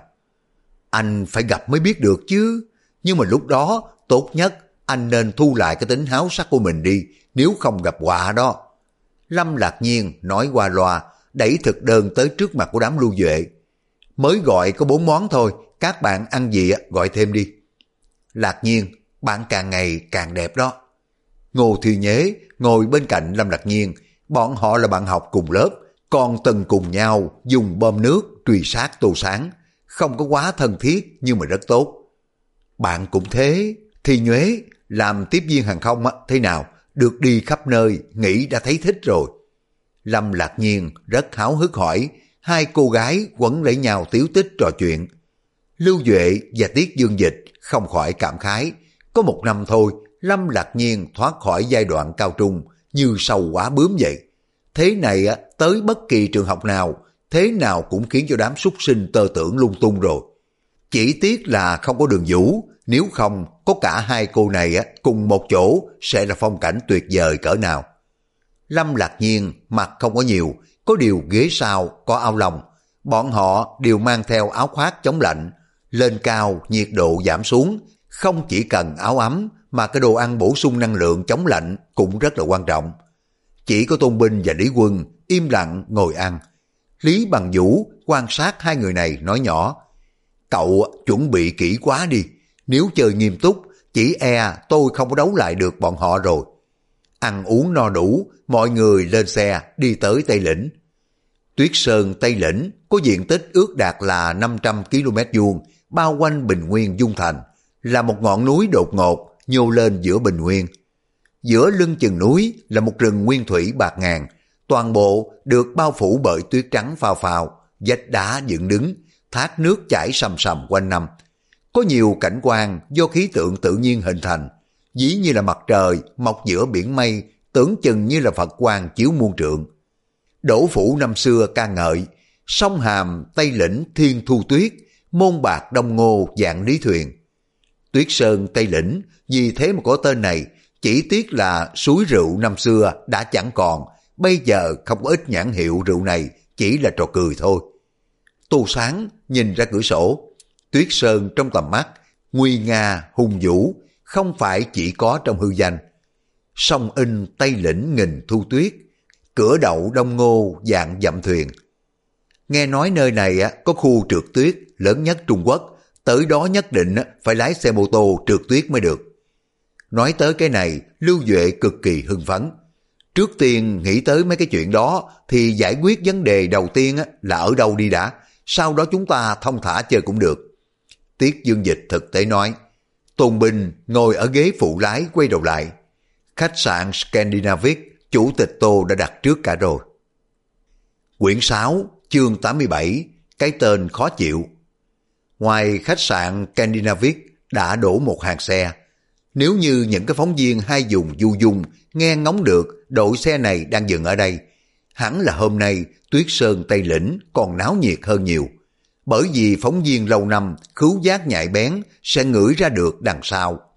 Speaker 1: Anh phải gặp mới biết được chứ. Nhưng mà lúc đó tốt nhất anh nên thu lại cái tính háo sắc của mình đi, nếu không gặp họa đó. Lâm Lạc Nhiên nói qua loa, đẩy thực đơn tới trước mặt của đám Lưu Duệ. Mới gọi có 4 món thôi, các bạn ăn gì gọi thêm đi. Lạc Nhiên, bạn càng ngày càng đẹp đó. Ngô Thi Nhuế ngồi bên cạnh Lâm Lạc Nhiên, bọn họ là bạn học cùng lớp, còn từng cùng nhau dùng bơm nước truy sát Tô Sáng, không có quá thân thiết nhưng mà rất tốt. Bạn cũng thế, Thi Nhuế làm tiếp viên hàng không thế nào, được đi khắp nơi, nghĩ đã thấy thích rồi. Lâm Lạc Nhiên rất háo hức hỏi, hai cô gái quấn lấy nhau tíu tích trò chuyện. Lưu Duệ và Tiết Dương Dịch không khỏi cảm khái, có 1 năm thôi, Lâm Lạc Nhiên thoát khỏi giai đoạn cao trung như sâu quá bướm vậy. Thế này tới bất kỳ trường học nào, thế nào cũng khiến cho đám súc sinh tơ tưởng lung tung rồi. Chỉ tiếc là không có Đường Vũ, nếu không có cả hai cô này cùng một chỗ sẽ là phong cảnh tuyệt vời cỡ nào. Lâm Lạc Nhiên mặc không có nhiều, có điều ghế sau có áo lông. Bọn họ đều mang theo áo khoác chống lạnh. Lên cao nhiệt độ giảm xuống, không chỉ cần áo ấm mà cái đồ ăn bổ sung năng lượng chống lạnh cũng rất là quan trọng. Chỉ có Tôn Binh và Lý Quân im lặng ngồi ăn. Lý Bằng Vũ quan sát hai người này nói nhỏ: cậu chuẩn bị kỹ quá đi, nếu chơi nghiêm túc chỉ e tôi không có đấu lại được bọn họ rồi. Ăn uống no đủ, mọi người lên xe đi tới Tây Lĩnh. Tuyết Sơn Tây Lĩnh có diện tích ước đạt là 500 km², bao quanh bình nguyên Dung Thành, là một ngọn núi đột ngột nhô lên giữa bình nguyên. Giữa lưng chừng núi là một rừng nguyên thủy bạt ngàn, toàn bộ được bao phủ bởi tuyết trắng phao phao, vách đá dựng đứng, thác nước chảy sầm sầm quanh năm. Có nhiều cảnh quan do khí tượng tự nhiên hình thành, ví như là mặt trời mọc giữa biển mây, tưởng chừng như là Phật quang chiếu muôn trượng. Đỗ Phủ năm xưa ca ngợi, sông Hàm Tây Lĩnh thiên thu tuyết, môn bạc đông ngô dạng lý thuyền. Tuyết Sơn Tây Lĩnh vì thế mà có tên này, chỉ tiếc là suối rượu năm xưa đã chẳng còn, bây giờ không có ít nhãn hiệu rượu này, chỉ là trò cười thôi. Tô Sáng nhìn ra cửa sổ, Tuyết Sơn trong tầm mắt, nguy nga hùng vũ, không phải chỉ có trong hư danh. Sông In Tây Lĩnh nghìn thu tuyết, cửa đậu đông ngô dạng dặm thuyền. Nghe nói nơi này có khu trượt tuyết lớn nhất Trung Quốc, tới đó nhất định phải lái xe mô tô trượt tuyết mới được. Nói tới cái này, Lưu Duệ cực kỳ hưng phấn. Trước tiên nghĩ tới mấy cái chuyện đó thì giải quyết vấn đề đầu tiên là ở đâu đi đã, sau đó chúng ta thông thả chơi cũng được. Tiết Dương Dịch thực tế nói. Tôn Binh ngồi ở ghế phụ lái quay đầu lại. Khách sạn Scandinavic, chủ tịch Tô đã đặt trước cả rồi. Quyển 6, chương 87, cái tên khó chịu. Ngoài khách sạn Scandinavic đã đổ một hàng xe. Nếu như những cái phóng viên hay dùng du dung nghe ngóng được đội xe này đang dừng ở đây, hẳn là hôm nay Tuyết Sơn Tây Lĩnh còn náo nhiệt hơn nhiều. Bởi vì phóng viên lâu năm khứu giác nhạy bén sẽ ngửi ra được đằng sau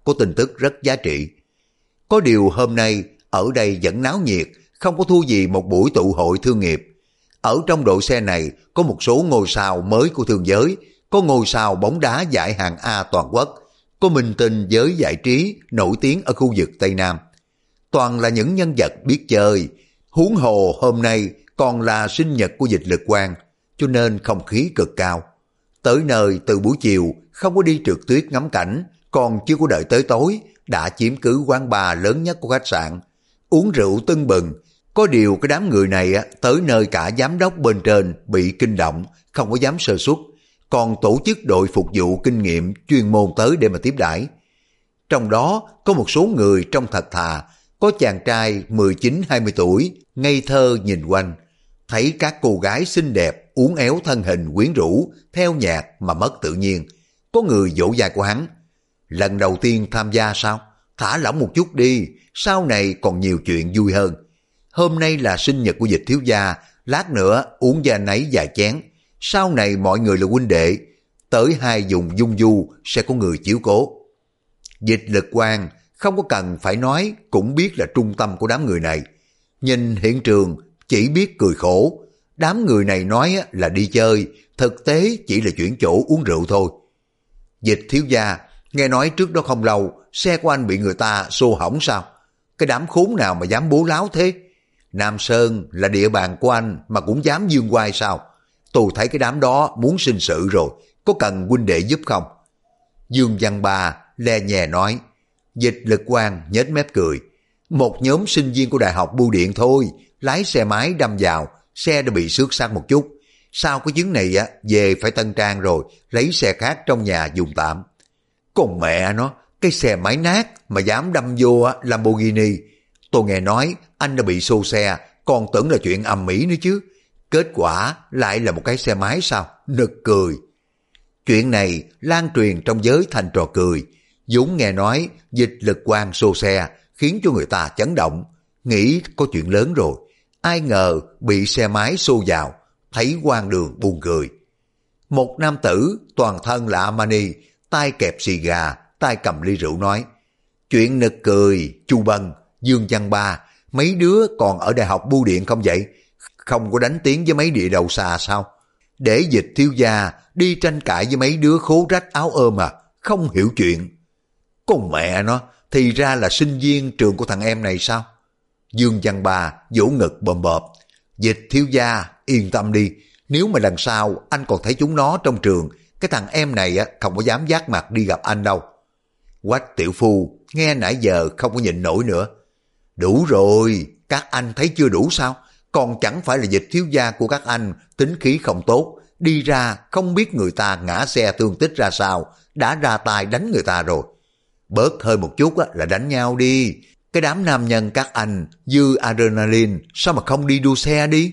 Speaker 1: có tin tức rất giá trị. Có điều hôm nay ở đây vẫn náo nhiệt, không có thua gì một buổi tụ hội thương nghiệp. Ở trong đội xe này có một số ngôi sao mới của thương giới, có ngôi sao bóng đá giải hạng A toàn quốc, có minh tinh giới giải trí nổi tiếng ở khu vực Tây Nam. Toàn là những nhân vật biết chơi, huống hồ hôm nay còn là sinh nhật của Dịch Lực Quang, cho nên không khí cực cao. Tới nơi từ buổi chiều không có đi trượt tuyết ngắm cảnh, còn chưa có đợi tới tối đã chiếm cứ quán bar lớn nhất của khách sạn, uống rượu tưng bừng. Có điều cái đám người này tới nơi cả giám đốc bên trên bị kinh động, không có dám sơ suất, còn tổ chức đội phục vụ kinh nghiệm chuyên môn tới để mà tiếp đãi. Trong đó có một số người trông thật thà, có chàng trai 19-20 tuổi, ngây thơ nhìn quanh, thấy các cô gái xinh đẹp uốn éo thân hình quyến rũ theo nhạc mà mất tự nhiên. Có người vỗ vai của hắn: lần đầu tiên tham gia sao? Thả lỏng một chút đi, sau này còn nhiều chuyện vui hơn. Hôm nay là sinh nhật của Dịch thiếu gia, lát nữa uống với anh ấy vài chén. Sau này mọi người là huynh đệ, tới hai vùng dung du sẽ có người chiếu cố. Dịch Lực Quang không có cần phải nói cũng biết là trung tâm của đám người này. Nhìn hiện trường chỉ biết cười khổ. Đám người này nói là đi chơi, thực tế chỉ là chuyển chỗ uống rượu thôi. Dịch thiếu gia, nghe nói trước đó không lâu xe của anh bị người ta xô hỏng sao? Cái đám khốn nào mà dám bố láo thế? Nam Sơn là địa bàn của anh mà cũng dám dương oai sao? Tôi thấy cái đám đó muốn sinh sự rồi, có cần huynh đệ giúp không? Dương Văn Ba le nhè nói. Dịch Lực Quang nhếch mép cười. Một nhóm sinh viên của Đại học Bưu Điện thôi, lái xe máy đâm vào, xe đã bị xước xác một chút. Sau cái chuyến này về phải Tân Trang rồi, lấy xe khác trong nhà dùng tạm. Còn mẹ nó, cái xe máy nát mà dám đâm vô Lamborghini. Tôi nghe nói anh đã bị xô xe, còn tưởng là chuyện ầm ĩ nữa chứ. Kết quả lại là một cái xe máy sao? Nực cười. Chuyện này lan truyền trong giới thành trò cười. Dũng nghe nói Dịch Lực Quang xô xe khiến cho người ta chấn động, nghĩ có chuyện lớn rồi. Ai ngờ bị xe máy xô vào, thấy quan đường buồn cười. Một nam tử toàn thân là Armani, tay kẹp xì gà, tay cầm ly rượu nói. Chuyện nực cười, Chu Bân, Dương Văn Ba, mấy đứa còn ở Đại học Bưu Điện không vậy? Không có đánh tiếng với mấy địa đầu xà sao? Để Dịch thiếu gia đi tranh cãi với mấy đứa khố rách áo ôm à, không hiểu chuyện. Con mẹ nó, thì ra là sinh viên trường của thằng em này sao? Dương Văn Ba vỗ ngực bầm bợp. Dịch thiếu gia, yên tâm đi, nếu mà lần sau anh còn thấy chúng nó trong trường, cái thằng em này không có dám vác mặt đi gặp anh đâu. Quách tiểu phu nghe nãy giờ không có nhịn nổi nữa. Đủ rồi, các anh thấy chưa đủ sao? Còn chẳng phải là Dịch thiếu gia của các anh tính khí không tốt, đi ra không biết người ta ngã xe thương tích ra sao, đã ra tay đánh người ta rồi. Bớt hơi một chút là đánh nhau đi. Cái đám nam nhân các anh dư adrenaline, sao mà không đi đua xe đi?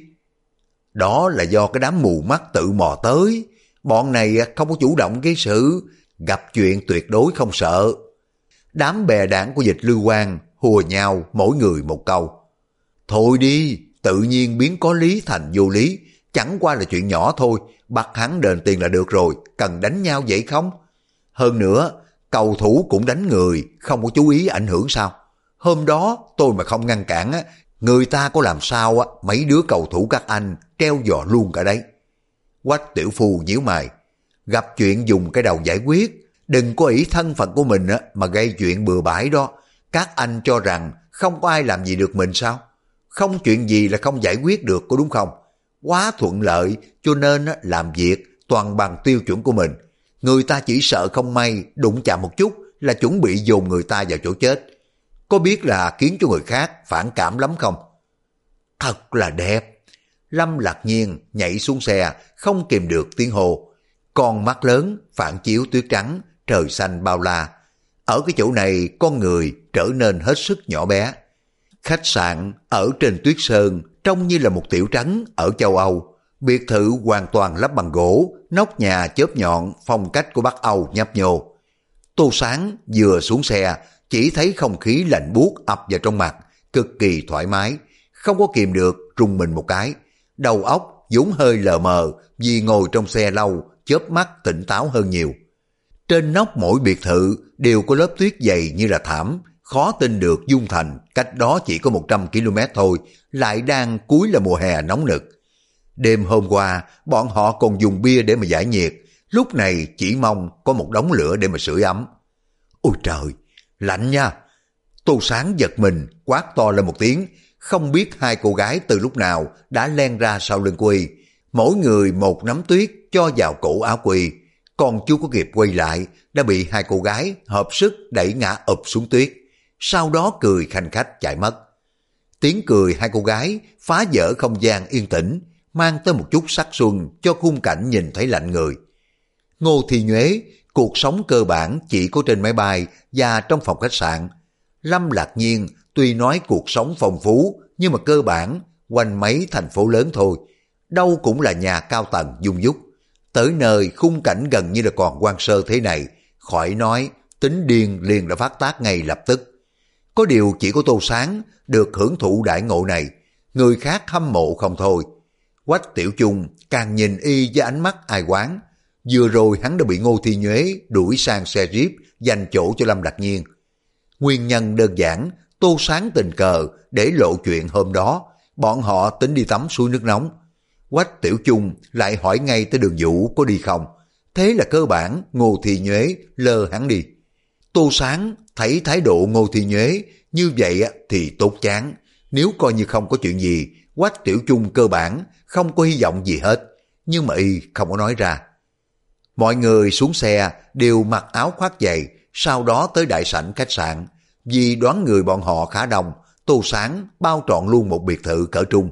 Speaker 1: Đó là do cái đám mù mắt tự mò tới. Bọn này không có chủ động cái sự, gặp chuyện tuyệt đối không sợ. Đám bè đảng của Dịch Lưu Quang hùa nhau mỗi người một câu. Thôi đi, tự nhiên biến có lý thành vô lý, chẳng qua là chuyện nhỏ thôi, bắt hắn đền tiền là được rồi, cần đánh nhau vậy không? Hơn nữa, cầu thủ cũng đánh người, không có chú ý ảnh hưởng sao? Hôm đó tôi mà không ngăn cản người ta có làm sao mấy đứa cầu thủ các anh treo giò luôn cả đấy. Quách tiểu phu nhíu mày, gặp chuyện dùng cái đầu giải quyết, đừng có ý thân phận của mình mà gây chuyện bừa bãi đó. Các anh cho rằng không có ai làm gì được mình sao? Không chuyện gì là không giải quyết được, có đúng không? Quá thuận lợi cho nên làm việc toàn bằng tiêu chuẩn của mình. Người ta chỉ sợ không may đụng chạm một chút là chuẩn bị dồn người ta vào chỗ chết. Có biết là khiến cho người khác phản cảm lắm không? Thật là đẹp. Lâm Lạc Nhiên nhảy xuống xe, không kìm được tiếng hô. Con mắt lớn phản chiếu tuyết trắng, trời xanh bao la. Ở cái chỗ này con người trở nên hết sức nhỏ bé. Khách sạn ở trên tuyết sơn trông như là một tiểu trấn ở châu Âu. Biệt thự hoàn toàn lắp bằng gỗ, nóc nhà chớp nhọn, phong cách của Bắc Âu nhấp nhô. Tô Sáng vừa xuống xe, chỉ thấy không khí lạnh buốt ập vào trong mặt, cực kỳ thoải mái, không có kìm được rùng mình một cái. Đầu óc vốn hơi lờ mờ vì ngồi trong xe lâu, chớp mắt tỉnh táo hơn nhiều. Trên nóc mỗi biệt thự đều có lớp tuyết dày như là thảm, khó tin được Dung Thành cách đó chỉ có 100 km thôi, lại đang cuối là mùa hè nóng nực. Đêm hôm qua, bọn họ còn dùng bia để mà giải nhiệt, lúc này chỉ mong có một đống lửa để mà sưởi ấm. Ôi trời, lạnh nha! Tô Sáng giật mình, quát to lên một tiếng, không biết hai cô gái từ lúc nào đã len ra sau lưng cô y. Mỗi người một nắm tuyết cho vào cổ áo cô y, còn chưa có kịp quay lại, đã bị hai cô gái hợp sức đẩy ngã ụp xuống tuyết, sau đó cười khanh khách chạy mất. Tiếng cười hai cô gái phá vỡ không gian yên tĩnh, mang tới một chút sắc xuân cho khung cảnh nhìn thấy lạnh người. Ngô Thi Nhuế, cuộc sống cơ bản chỉ có trên máy bay và trong phòng khách sạn. Lâm Lạc Nhiên tuy nói cuộc sống phong phú, nhưng mà cơ bản quanh mấy thành phố lớn thôi, đâu cũng là nhà cao tầng dung dúc. Tới nơi khung cảnh gần như là còn hoang sơ thế này, khỏi nói tính điên liền đã phát tác ngay lập tức. Có điều chỉ có Tô Sáng được hưởng thụ đại ngộ này, người khác hâm mộ không thôi. Quách Tiểu Chung càng nhìn y với ánh mắt ai oán. Vừa rồi hắn đã bị Ngô Thi Nhuế đuổi sang xe jeep dành chỗ cho Lâm Lạc Nhiên. Nguyên nhân đơn giản, Tô Sáng tình cờ để lộ chuyện hôm đó, bọn họ tính đi tắm suối nước nóng. Quách Tiểu Chung lại hỏi ngay tới Đường Vũ có đi không. Thế là cơ bản Ngô Thi Nhuế lơ hắn đi. Tô Sáng thấy thái độ Ngô Thi Nhuế như vậy thì tốt chán. Nếu coi như không có chuyện gì, Quách Tiểu Chung cơ bản không có hy vọng gì hết. Nhưng mà y không có nói ra. Mọi người xuống xe đều mặc áo khoác dày, sau đó tới đại sảnh khách sạn. Vì đoán người bọn họ khá đông, Tô Sáng bao trọn luôn một biệt thự cỡ trung.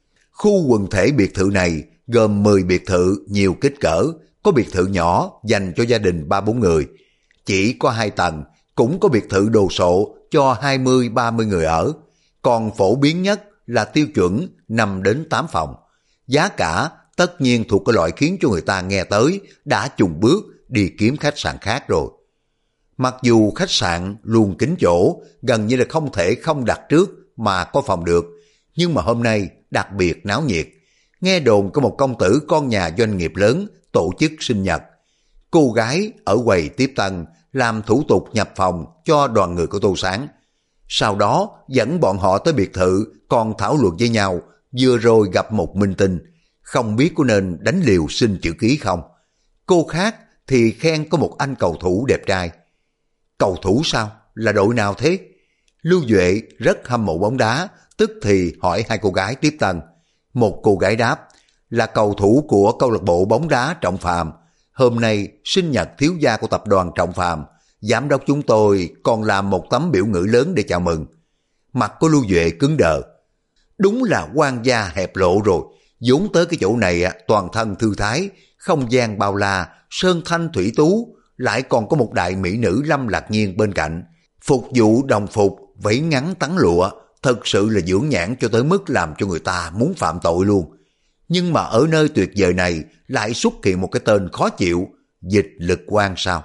Speaker 1: Khu quần thể biệt thự này gồm 10 biệt thự nhiều kích cỡ, có biệt thự nhỏ dành cho gia đình 3-4 người. Chỉ có 2 tầng, cũng có biệt thự đồ sộ cho 20-30 người ở. Còn phổ biến nhất là tiêu chuẩn 5-8 phòng. Giá cả tất nhiên thuộc cái loại khiến cho người ta nghe tới đã chùng bước đi kiếm khách sạn khác rồi. Mặc dù khách sạn luôn kín chỗ, gần như là không thể không đặt trước mà có phòng được, nhưng mà hôm nay đặc biệt náo nhiệt. Nghe đồn có một công tử con nhà doanh nghiệp lớn tổ chức sinh nhật. Cô gái ở quầy tiếp tân làm thủ tục nhập phòng cho đoàn người của Tô Sáng. Sau đó dẫn bọn họ tới biệt thự còn thảo luận với nhau, vừa rồi gặp một minh tinh, không biết có nên đánh liều xin chữ ký không. Cô khác thì khen có một anh cầu thủ đẹp trai. Cầu thủ sao? Là đội nào thế? Lưu Duệ rất hâm mộ bóng đá, tức thì hỏi hai cô gái tiếp tân. Một cô gái đáp là cầu thủ của câu lạc bộ bóng đá Trọng Phàm. Hôm nay sinh nhật thiếu gia của tập đoàn Trọng Phàm, giám đốc chúng tôi còn làm một tấm biểu ngữ lớn để chào mừng. Mặt của Lưu Duệ cứng đờ. Đúng là quan gia hẹp lộ rồi, vốn tới cái chỗ này toàn thân thư thái, không gian bao la, sơn thanh thủy tú, lại còn có một đại mỹ nữ Lâm Lạc Nhiên bên cạnh, phục vụ đồng phục, vẫy ngắn tắn lụa, thật sự là dưỡng nhãn cho tới mức làm cho người ta muốn phạm tội luôn. Nhưng mà ở nơi tuyệt vời này lại xuất hiện một cái tên khó chịu, Dịch Lực Quang sao?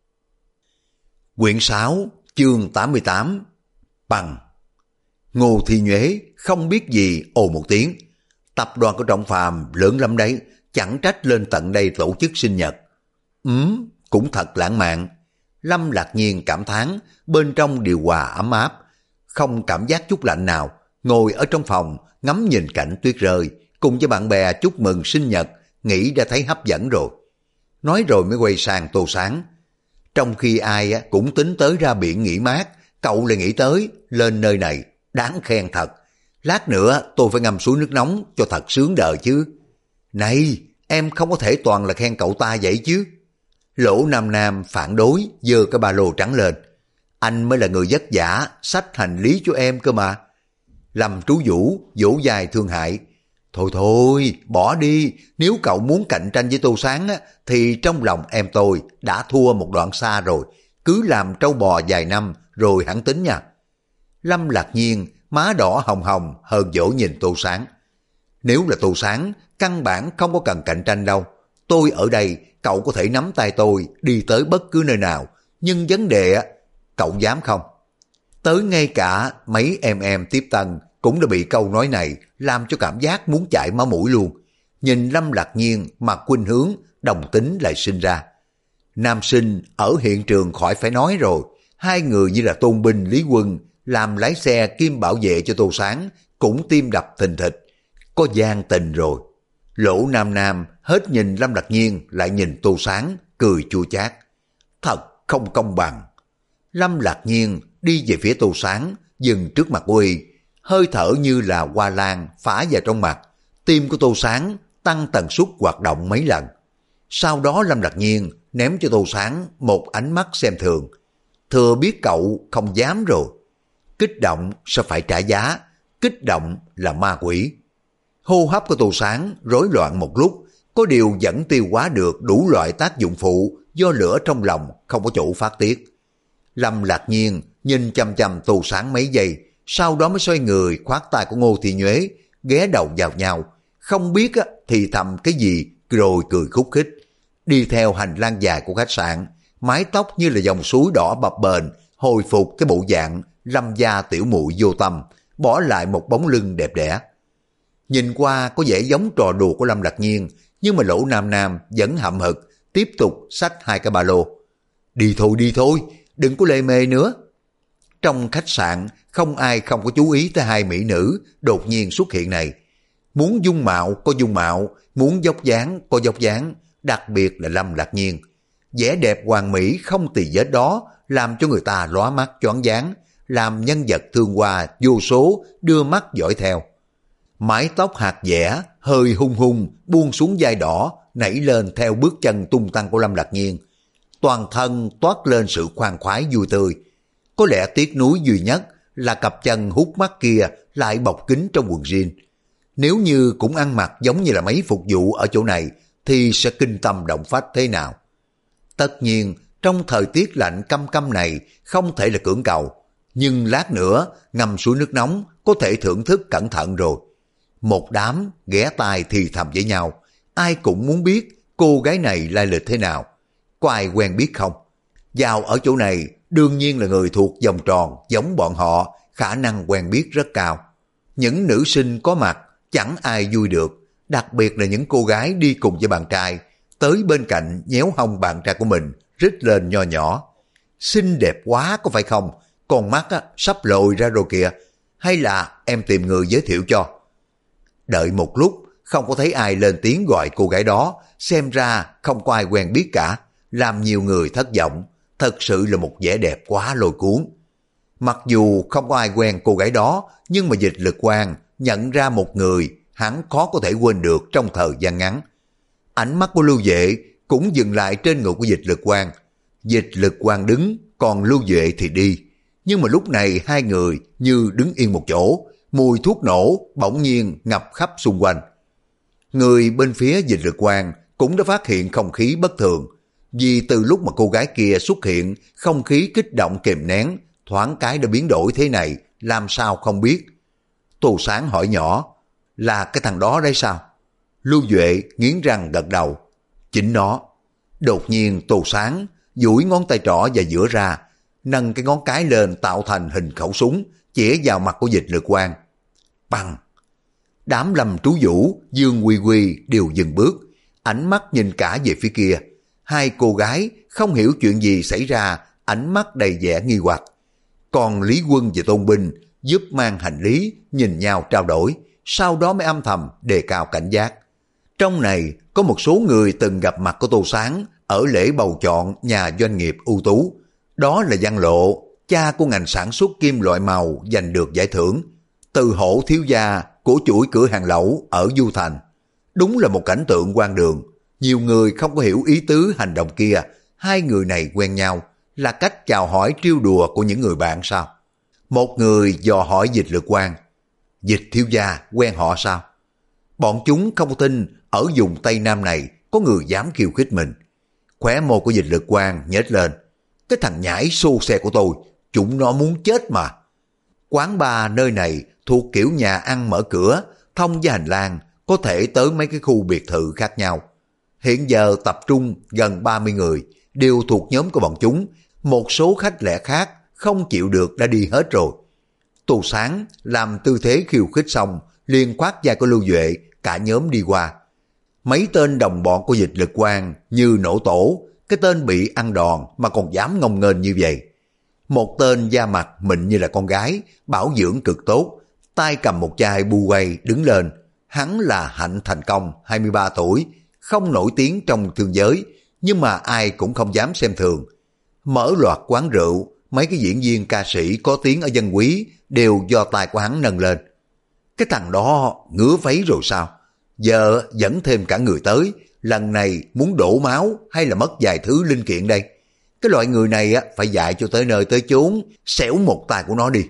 Speaker 1: Quyển 6, chương 88, Bằng. Ngô Thi Nhuế không biết gì ồ một tiếng. Tập đoàn của Trọng Phàm lớn lắm đấy, chẳng trách lên tận đây tổ chức sinh nhật. Cũng thật lãng mạn. Lâm Lạc Nhiên cảm thán, bên trong điều hòa ấm áp, không cảm giác chút lạnh nào, ngồi ở trong phòng ngắm nhìn cảnh tuyết rơi, cùng với bạn bè chúc mừng sinh nhật, nghĩ đã thấy hấp dẫn rồi. Nói rồi mới quay sang Tô Sáng. Trong khi ai cũng tính tới ra biển nghỉ mát, cậu lại nghĩ tới lên nơi này, đáng khen thật. Lát nữa tôi phải ngâm suối nước nóng cho thật sướng đời chứ. Này, em không có thể toàn là khen cậu ta vậy chứ. Lỗ Nam Nam phản đối, giơ cái ba lô trắng lên. Anh mới là người vất vả, xách hành lý cho em cơ mà. Lâm Trú Vũ vỗ vai thương hại. Thôi thôi, bỏ đi, nếu cậu muốn cạnh tranh với Tô Sáng thì trong lòng em tôi đã thua một đoạn xa rồi. Cứ làm trâu bò vài năm rồi hẳn tính nha. Lâm Lạc Nhiên má đỏ hồng hồng hờn dỗi nhìn Tô Sáng. Nếu là Tô Sáng, căn bản không có cần cạnh tranh đâu. Tôi ở đây, cậu có thể nắm tay tôi đi tới bất cứ nơi nào. Nhưng vấn đề, cậu dám không? Tới ngay cả mấy em tiếp tân cũng đã bị câu nói này làm cho cảm giác muốn chảy máu mũi luôn. Nhìn Lâm Lạc Nhiên mặt khuynh hướng, đồng tính lại sinh ra. Nam Sinh ở hiện trường khỏi phải nói rồi, hai người như là Tôn Binh Lý Quân làm lái xe kim bảo vệ cho Tô Sáng cũng tim đập thình thịch, có gian tình rồi. Lỗ Nam Nam hết nhìn Lâm Lạc Nhiên lại nhìn Tô Sáng, cười chua chát. Thật không công bằng. Lâm Lạc Nhiên đi về phía Tô Sáng, dừng trước mặt Y, hơi thở như là hoa lan phả vào trong mặt. Tim của Tô Sáng tăng tần suất hoạt động mấy lần. Sau đó Lâm Lạc Nhiên ném cho Tô Sáng một ánh mắt xem thường. Thừa biết cậu không dám rồi. Kích động sẽ phải trả giá, kích động là ma quỷ. Hô hấp của Tô Sáng rối loạn một lúc, có điều vẫn tiêu hóa được đủ loại tác dụng phụ do lửa trong lòng không có chỗ phát tiết. Lâm Lạc Nhiên nhìn chăm chăm Tô Sáng mấy giây, sau đó mới xoay người khoát tay của Ngô Thị Nhuế, ghé đầu vào nhau, không biết thì thầm cái gì rồi cười khúc khích. Đi theo hành lang dài của khách sạn, mái tóc như là dòng suối đỏ bập bềnh, hồi phục cái bộ dạng Lâm gia tiểu muội vô tâm, bỏ lại một bóng lưng đẹp đẽ. Nhìn qua có vẻ giống trò đùa của Lâm Lạc Nhiên, nhưng mà Lỗ Nam Nam vẫn hậm hực, tiếp tục xách hai cái ba lô. Đi thôi, đừng có lê mê nữa. Trong khách sạn, không ai không có chú ý tới hai mỹ nữ đột nhiên xuất hiện này. Muốn dung mạo có dung mạo, muốn dốc dáng có dốc dáng, đặc biệt là Lâm Lạc Nhiên. Vẻ đẹp hoàn mỹ không tì vết đó làm cho người ta lóa mắt choáng váng, làm nhân vật thương hoa vô số đưa mắt dõi theo. Mái tóc hạt dẻ hơi hung hung buông xuống vai đỏ, nảy lên theo bước chân tung tăng của Lâm Lạc Nhiên. Toàn thân toát lên sự khoan khoái vui tươi. Có lẽ tiếc nuối duy nhất là cặp chân hút mắt kia lại bọc kín trong quần jean. Nếu như cũng ăn mặc giống như là mấy phục vụ ở chỗ này thì sẽ kinh tâm động phách thế nào. Tất nhiên trong thời tiết lạnh căm căm này không thể là cưỡng cầu, nhưng lát nữa ngâm suối nước nóng có thể thưởng thức cẩn thận rồi. Một đám ghé tai thì thầm với nhau, ai cũng muốn biết cô gái này lai lịch thế nào, có ai quen biết không. Vào ở chỗ này đương nhiên là người thuộc vòng tròn giống bọn họ, khả năng quen biết rất cao. Những nữ sinh có mặt chẳng ai vui được, đặc biệt là những cô gái đi cùng với bạn trai, tới bên cạnh nhéo hông bạn trai của mình, rít lên nho nhỏ. Xinh đẹp quá có phải không? Con mắt sắp lồi ra rồi kìa, hay là em tìm người giới thiệu cho? Đợi một lúc, không có thấy ai lên tiếng gọi cô gái đó, xem ra không có ai quen biết cả, làm nhiều người thất vọng, thật sự là một vẻ đẹp quá lôi cuốn. Mặc dù không có ai quen cô gái đó, nhưng mà Dịch Lực Quang nhận ra một người hắn khó có thể quên được trong thời gian ngắn. Ánh mắt của Lưu Vệ cũng dừng lại trên người của Dịch Lực Quang. Dịch Lực Quang đứng, còn Lưu Vệ thì đi. Nhưng mà lúc này hai người như đứng yên một chỗ, mùi thuốc nổ bỗng nhiên ngập khắp xung quanh. Người bên phía Dịch Lực Quang cũng đã phát hiện không khí bất thường, vì từ lúc mà cô gái kia xuất hiện, không khí kích động kìm nén, thoáng cái đã biến đổi thế này, làm sao không biết. Tô Sáng hỏi nhỏ, là cái thằng đó đấy sao? Lưu Duệ nghiến răng gật đầu, chính nó. Đột nhiên Tô Sáng duỗi ngón tay trỏ và giữa ra, nâng cái ngón cái lên tạo thành hình khẩu súng, chĩa vào mặt của Dịch Lực Quang. Bằng! Đám Lâm Trú Vũ, Dương Quy Quy đều dừng bước, ánh mắt nhìn cả về phía kia. Hai cô gái không hiểu chuyện gì xảy ra, ánh mắt đầy vẻ nghi hoặc. Còn Lý Quân và Tôn Binh giúp mang hành lý, nhìn nhau trao đổi, sau đó mới âm thầm đề cao cảnh giác. Trong này có một số người từng gặp mặt của Tô Sáng ở lễ bầu chọn nhà doanh nghiệp ưu tú. Đó là Văn Lộ, cha của ngành sản xuất kim loại màu giành được giải thưởng, Từ Hổ thiếu gia của chuỗi cửa hàng lẩu ở Du Thành. Đúng là một cảnh tượng hoang đường. Nhiều người không có hiểu ý tứ hành động kia. Hai người này quen nhau là cách chào hỏi trêu đùa của những người bạn sao? Một người dò hỏi Dịch Lực Quang, Dịch thiếu gia quen họ sao? Bọn chúng không tin ở vùng Tây Nam này có người dám khiêu khích mình. Khóe môi của Dịch Lực Quang nhếch lên, cái thằng nhãi xô xe của tôi, chúng nó muốn chết mà. Quán bar nơi này thuộc kiểu nhà ăn mở cửa, thông với hành lang, có thể tới mấy cái khu biệt thự khác nhau. Hiện giờ tập trung gần 30 người, đều thuộc nhóm của bọn chúng. Một số khách lẻ khác không chịu được đã đi hết rồi. Tô Sáng làm tư thế khiêu khích xong, liền khoát vai của Lưu Duệ, cả nhóm đi qua. Mấy tên đồng bọn của Dịch Lực Quang như nổ tổ, cái tên bị ăn đòn mà còn dám ngông nghênh như vậy. Một tên da mặt mịn như là con gái, bảo dưỡng cực tốt, tay cầm một chai bu quay đứng lên. Hắn là Hạnh Thành Công, 23 tuổi, không nổi tiếng trong thương giới, nhưng mà ai cũng không dám xem thường. Mở loạt quán rượu, mấy cái diễn viên ca sĩ có tiếng ở dân quý đều do tay của hắn nâng lên. Cái thằng đó ngứa váy rồi sao? Giờ dẫn thêm cả người tới, lần này muốn đổ máu hay là mất vài thứ linh kiện đây? Cái loại người này á phải dạy cho tới nơi tới chốn, xẻo một tay của nó đi.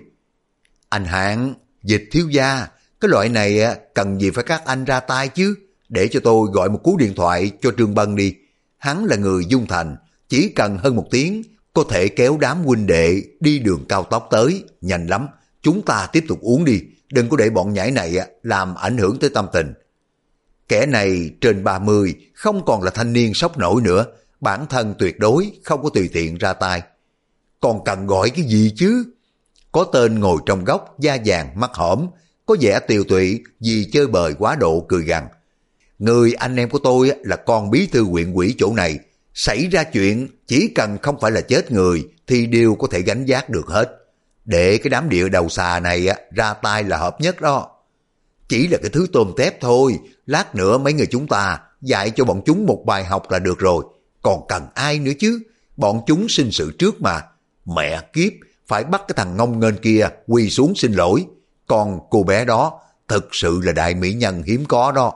Speaker 1: Anh Hạng, Dịch thiếu gia, cái loại này á cần gì phải các anh ra tay chứ? Để cho tôi gọi một cú điện thoại cho Trương Bân đi. Hắn là người Dung Thành, chỉ cần hơn 1 tiếng có thể kéo đám huynh đệ đi đường cao tốc tới, nhanh lắm. Chúng ta tiếp tục uống đi, đừng có để bọn nhãi này làm ảnh hưởng tới tâm tình. Kẻ này trên 30, không còn là thanh niên sốc nổi nữa, bản thân tuyệt đối không có tùy tiện ra tay. Còn cần gọi cái gì chứ? Có tên ngồi trong góc, da vàng, mắt hõm, có vẻ tiều tụy vì chơi bời quá độ cười gằn. Người anh em của tôi là con bí thư huyện ủy chỗ này, xảy ra chuyện chỉ cần không phải là chết người thì đều có thể gánh vác được hết. Để cái đám địa đầu xà này ra tay là hợp nhất đó. Chỉ là cái thứ tôm tép thôi, lát nữa mấy người chúng ta dạy cho bọn chúng một bài học là được rồi. Còn cần ai nữa chứ, bọn chúng sinh sự trước mà. Mẹ kiếp, phải bắt cái thằng ngông nghênh kia quỳ xuống xin lỗi. Còn cô bé đó thực sự là đại mỹ nhân hiếm có đó.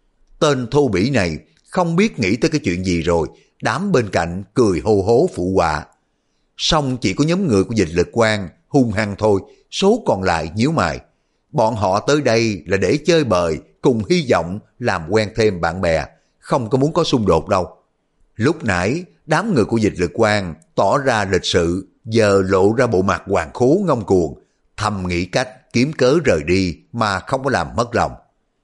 Speaker 1: Tên thô bỉ này không biết nghĩ tới cái chuyện gì rồi, đám bên cạnh cười hô hố phụ họa. Xong chỉ có nhóm người của Dịch Lực Quang hung hăng thôi, số còn lại nhíu mày. Bọn họ tới đây là để chơi bời, cùng hy vọng làm quen thêm bạn bè, không có muốn có xung đột đâu. Lúc nãy, đám người của Dịch Lực Quang tỏ ra lịch sự, giờ lộ ra bộ mặt hoàng khố ngông cuồng, thầm nghĩ cách kiếm cớ rời đi mà không có làm mất lòng.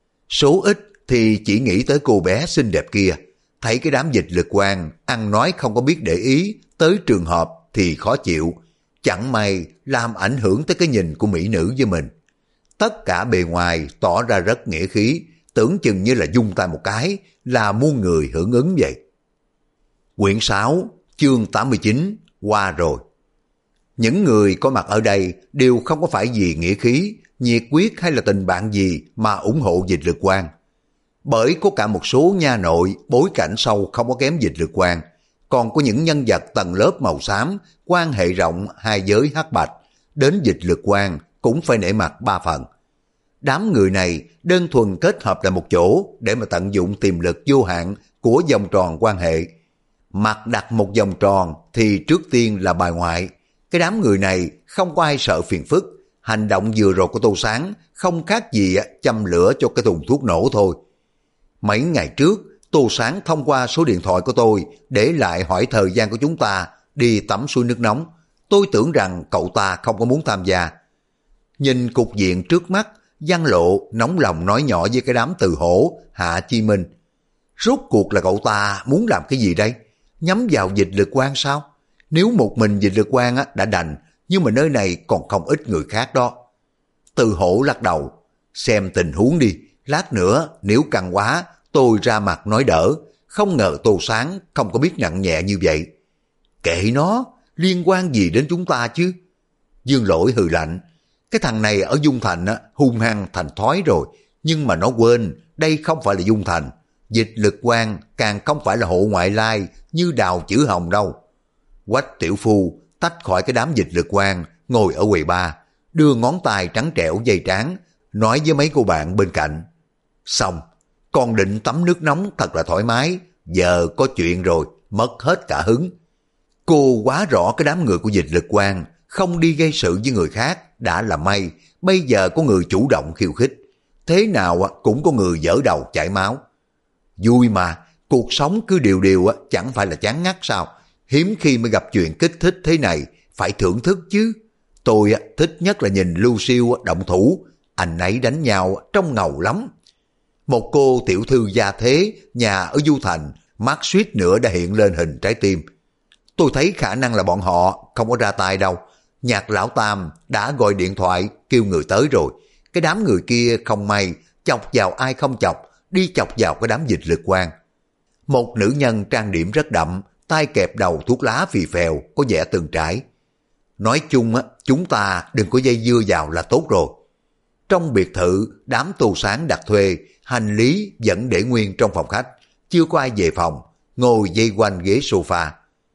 Speaker 1: Số ít thì chỉ nghĩ tới cô bé xinh đẹp kia, thấy cái đám Dịch Lực Quang ăn nói không có biết để ý tới trường hợp thì khó chịu, chẳng may làm ảnh hưởng tới cái nhìn của mỹ nữ với mình. Tất cả bề ngoài tỏ ra rất nghĩa khí, tưởng chừng như là dung tay một cái là muôn người hưởng ứng vậy. Quyển 6, chương 89, qua rồi. Những người có mặt ở đây đều không có phải vì nghĩa khí, nhiệt quyết hay là tình bạn gì mà ủng hộ Dịch Lực Quang. Bởi có cả một số nha nội bối cảnh sâu không có kém Dịch Lực Quang, còn có những nhân vật tầng lớp màu xám, quan hệ rộng hai giới hắc bạch, đến Dịch Lực Quang cũng phải nể mặt 3 phần. Đám người này đơn thuần kết hợp lại một chỗ để mà tận dụng tiềm lực vô hạn của vòng tròn quan hệ. Mặt đặt một vòng tròn thì trước tiên là bài ngoại. Cái đám người này không có ai sợ phiền phức, hành động vừa rồi của Tô Sáng không khác gì châm lửa cho cái thùng thuốc nổ thôi. Mấy ngày trước, Tô Sáng thông qua số điện thoại của tôi để lại hỏi thời gian của chúng ta đi tắm suối nước nóng. Tôi tưởng rằng cậu ta không có muốn tham gia. Nhìn cục diện trước mắt, Văn Lộ nóng lòng nói nhỏ với cái đám Từ Hổ, Hạ Chi Minh. Rốt cuộc là cậu ta muốn làm cái gì đây? Nhắm vào Dịch Lực Quang sao? Nếu một mình Dịch Lực Quang đã đành, nhưng mà nơi này còn không ít người khác đó. Từ Hổ lắc đầu, xem tình huống đi, lát nữa nếu căng quá tôi ra mặt nói đỡ, không ngờ Tô Sáng không có biết nặng nhẹ như vậy. Kệ nó, liên quan gì đến chúng ta chứ? Dương Lỗi hừ lạnh, cái thằng này ở Dung Thành hung hăng thành thói rồi, nhưng mà nó quên đây không phải là Dung Thành. Dịch Lực Quang càng không phải là hộ ngoại lai như Đào Chữ Hồng đâu. Quách tiểu phu tách khỏi cái đám Dịch Lực Quang, ngồi ở quầy bar, đưa ngón tay trắng trẻo dây trán, nói với mấy cô bạn bên cạnh. Xong, còn định tắm nước nóng thật là thoải mái, giờ có chuyện rồi, mất hết cả hứng. Cô quá rõ cái đám người của Dịch Lực Quang không đi gây sự với người khác đã là may, bây giờ có người chủ động khiêu khích, thế nào cũng có người dở đầu chảy máu. Vui mà, cuộc sống cứ điều điều chẳng phải là chán ngắt sao? Hiếm khi mới gặp chuyện kích thích thế này, phải thưởng thức chứ. Tôi thích nhất là nhìn Lưu Siêu động thủ, anh ấy đánh nhau trông ngầu lắm. Một cô tiểu thư gia thế, nhà ở Du Thành, mắt suýt nữa đã hiện lên hình trái tim. Tôi thấy khả năng là bọn họ không có ra tay đâu. Nhạc lão Tam đã gọi điện thoại kêu người tới rồi. Cái đám người kia không may, chọc vào ai không chọc, đi chọc vào cái đám Dịch Lực Quang. Một nữ nhân trang điểm rất đậm, tay kẹp đầu thuốc lá phì phèo có vẻ từng trải. Nói chung chúng ta đừng có dây dưa vào là tốt rồi. Trong biệt thự, đám Tô Sáng đặt thuê, hành lý vẫn để nguyên trong phòng khách, chưa có ai về phòng, ngồi dây quanh ghế sofa.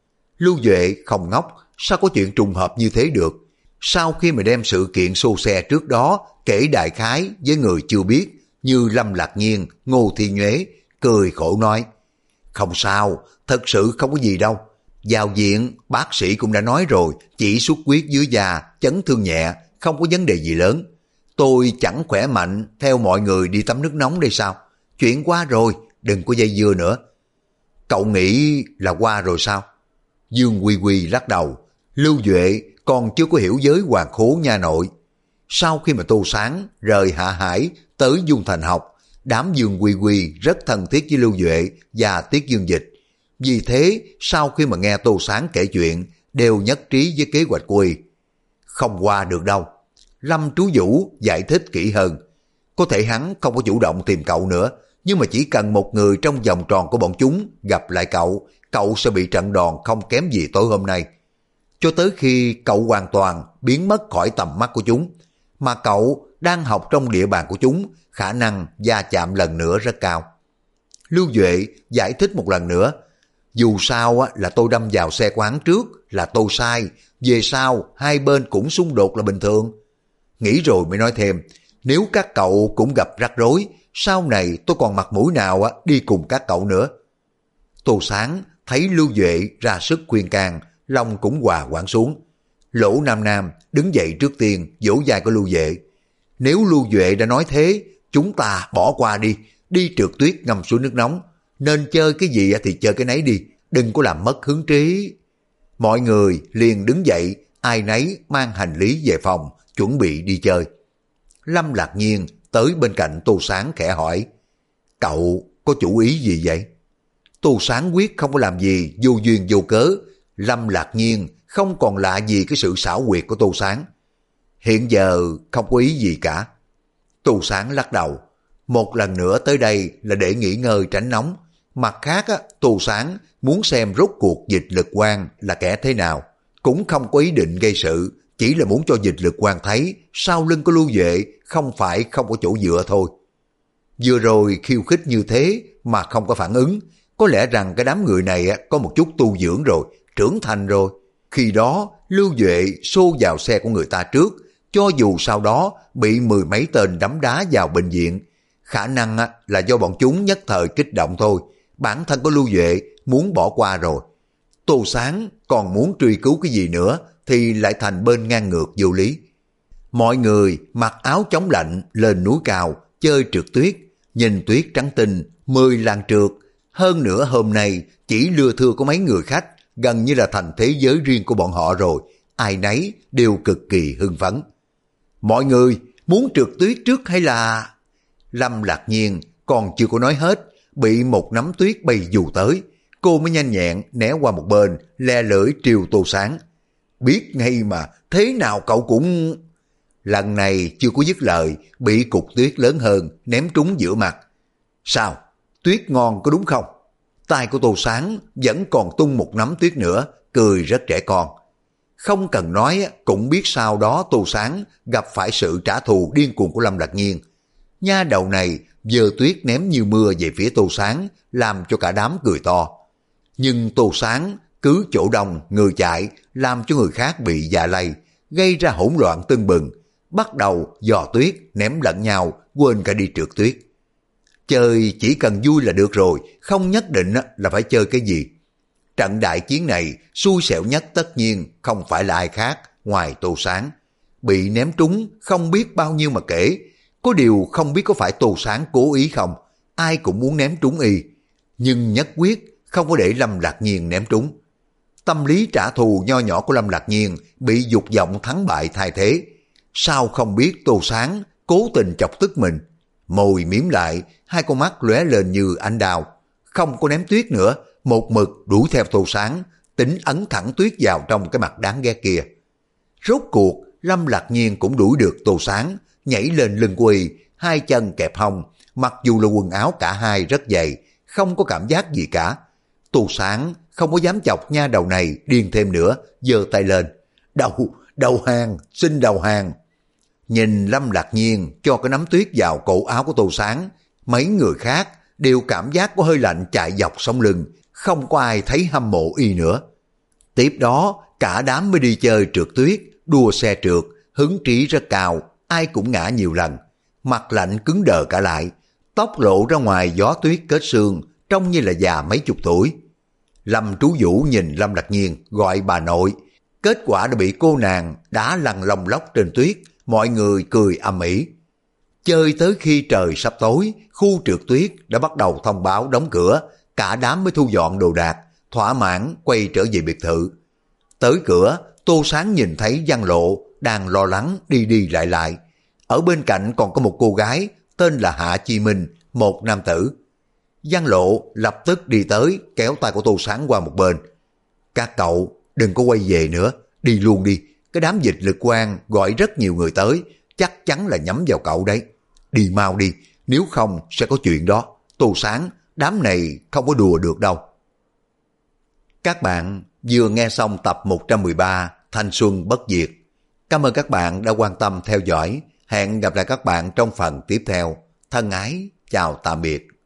Speaker 1: Lưu Duệ không ngốc, sao có chuyện trùng hợp như thế được? Sau khi mà đem sự kiện xô xe trước đó kể đại khái với người chưa biết như Lâm Lạc Nhiên, Ngô Thiên Nhuế, cười khổ nói: không sao, thật sự không có gì đâu. Vào viện, bác sĩ cũng đã nói rồi, chỉ xuất huyết dưới da, chấn thương nhẹ, không có vấn đề gì lớn. Tôi chẳng khỏe mạnh, theo mọi người đi tắm nước nóng đây sao? Chuyện qua rồi, đừng có dây dưa nữa. Cậu nghĩ là qua rồi sao? Dương Quy Quy lắc đầu. Lưu Duệ còn chưa có hiểu giới hoàng khố nha nội. Sau khi mà Tô Sáng rời Hạ Hải tới Dung Thành học, đám Dương Quy Quy rất thân thiết với Lưu Duệ và Tiết Dương Dịch. Vì thế, sau khi mà nghe Tô Sáng kể chuyện, đều nhất trí với kế hoạch của y. Không qua được đâu. Lâm Trú Vũ giải thích kỹ hơn. Có thể hắn không có chủ động tìm cậu nữa, nhưng mà chỉ cần một người trong vòng tròn của bọn chúng gặp lại cậu, cậu sẽ bị trận đòn không kém gì tối hôm nay. Cho tới khi cậu hoàn toàn biến mất khỏi tầm mắt của chúng, mà cậu đang học trong địa bàn của chúng, khả năng va chạm lần nữa rất cao. Lưu Duệ giải thích một lần nữa. Dù sao là tôi đâm vào xe của hắn trước là tôi sai, về sau hai bên cũng xung đột là bình thường. Nghĩ rồi mới nói thêm, nếu các cậu cũng gặp rắc rối, sau này tôi còn mặt mũi nào đi cùng các cậu nữa. Tô Sáng thấy Lưu Duệ ra sức khuyên can, lòng cũng hòa quảng xuống. Lỗ Nam Nam đứng dậy trước tiên vỗ vai của Lưu Duệ. Nếu Lưu Duệ đã nói thế, chúng ta bỏ qua đi, đi trượt tuyết ngâm suối nước nóng. Nên chơi cái gì thì chơi cái nấy đi, đừng có làm mất hứng trí. Mọi người liền đứng dậy, ai nấy mang hành lý về phòng, chuẩn bị đi chơi. Lâm Lạc Nhiên tới bên cạnh Tô Sáng khẽ hỏi, cậu có chủ ý gì vậy? Tô Sáng quyết không có làm gì vô duyên vô cớ. Lâm Lạc Nhiên không còn lạ gì cái sự xảo quyệt của Tô Sáng. Hiện giờ không có ý gì cả. Tô Sáng lắc đầu. Một lần nữa tới đây là để nghỉ ngơi tránh nóng. Mặt khác Tô Sáng muốn xem rốt cuộc Dịch Lực Quang là kẻ thế nào. Cũng không có ý định gây sự, chỉ là muốn cho Dịch Lực Quang thấy sau lưng của Lưu Duệ không phải không có chỗ dựa thôi. Vừa rồi khiêu khích như thế mà không có phản ứng, có lẽ rằng cái đám người này có một chút tu dưỡng rồi, trưởng thành rồi. Khi đó Lưu Duệ xô vào xe của người ta trước, cho dù sau đó bị mười mấy tên đấm đá vào bệnh viện, khả năng là do bọn chúng nhất thời kích động thôi. Bản thân của Lưu Duệ muốn bỏ qua rồi. Tô Sáng còn muốn truy cứu cái gì nữa thì lại thành bên ngang ngược vô lý. Mọi người mặc áo chống lạnh lên núi cao chơi trượt tuyết, nhìn tuyết trắng tinh, 10 làn trượt. Hơn nữa hôm nay chỉ lưa thưa có mấy người khách, gần như là thành thế giới riêng của bọn họ rồi, ai nấy đều cực kỳ hưng phấn. Mọi người muốn trượt tuyết trước hay là... Lâm Lạc Nhiên còn chưa có nói hết, bị một nắm tuyết bay dù tới. Cô mới nhanh nhẹn né qua một bên, le lưỡi trêu Tô Sáng. Biết ngay mà, thế nào cậu cũng... Lần này chưa có dứt lời, bị cục tuyết lớn hơn ném trúng giữa mặt. Sao? Tuyết ngon có đúng không? Tay của Tô Sáng vẫn còn tung một nắm tuyết nữa, cười rất trẻ con. Không cần nói cũng biết sau đó Tô Sáng gặp phải sự trả thù điên cuồng của Lâm Lạc Nhiên. Nha đầu này giơ tuyết ném như mưa về phía Tô Sáng, làm cho cả đám cười to. Nhưng Tô Sáng cứ chỗ đông người chạy, làm cho người khác bị dạ lây, gây ra hỗn loạn tưng bừng, bắt đầu dò tuyết ném lẫn nhau, quên cả đi trượt tuyết. Chơi chỉ cần vui là được rồi, không nhất định là phải chơi cái gì. Trận đại chiến này xui xẻo nhất tất nhiên không phải là ai khác ngoài Tô Sáng. Bị ném trúng không biết bao nhiêu mà kể. Có điều không biết có phải Tô Sáng cố ý không, ai cũng muốn ném trúng y. Nhưng nhất quyết không có để Lâm Lạc Nhiên ném trúng. Tâm lý trả thù nho nhỏ của Lâm Lạc Nhiên bị dục vọng thắng bại thay thế. Sao không biết Tô Sáng cố tình chọc tức mình. Môi miếm lại, hai con mắt lóe lên như ánh đao. Không có ném tuyết nữa, một mực đuổi theo Tô Sáng, tính ấn thẳng tuyết vào trong cái mặt đáng ghét kia. Rốt cuộc, Lâm Lạc Nhiên cũng đuổi được Tô Sáng, nhảy lên lưng quỳ, hai chân kẹp hông, mặc dù là quần áo cả hai rất dày, không có cảm giác gì cả. Tô Sáng không có dám chọc nha đầu này điên thêm nữa, giơ tay lên. Đầu hàng, xin đầu hàng. Nhìn Lâm Lạc Nhiên cho cái nắm tuyết vào cổ áo của Tô Sáng, mấy người khác đều cảm giác có hơi lạnh chạy dọc sống lưng, không có ai thấy hâm mộ y nữa. Tiếp đó, cả đám mới đi chơi trượt tuyết, đua xe trượt, hứng trí rất cao, ai cũng ngã nhiều lần. Mặt lạnh cứng đờ cả lại, tóc lộ ra ngoài gió tuyết kết xương, trông như là già mấy chục tuổi. Lâm Trú Vũ nhìn Lâm Lạc Nhiên gọi bà nội, kết quả đã bị cô nàng đá lăn lông lóc trên tuyết, mọi người cười ầm ĩ. Chơi tới khi trời sắp tối, khu trượt tuyết đã bắt đầu thông báo đóng cửa, cả đám mới thu dọn đồ đạc, thỏa mãn quay trở về biệt thự. Tới cửa, Tô Sáng nhìn thấy Văn Lộ đang lo lắng đi đi lại lại. Ở bên cạnh còn có một cô gái tên là Hạ Chi Minh, một nam tử. Văn Lộ lập tức đi tới kéo tay của Tô Sáng qua một bên. Các cậu đừng có quay về nữa, đi luôn đi. Cái đám dịch lực quan gọi rất nhiều người tới, chắc chắn là nhắm vào cậu đấy. Đi mau đi, nếu không sẽ có chuyện đó. Tô Sáng, đám này không có đùa được đâu. Các bạn vừa nghe xong tập 113 Thanh Xuân Bất Diệt. Cảm ơn các bạn đã quan tâm theo dõi. Hẹn gặp lại các bạn trong phần tiếp theo. Thân ái, chào tạm biệt.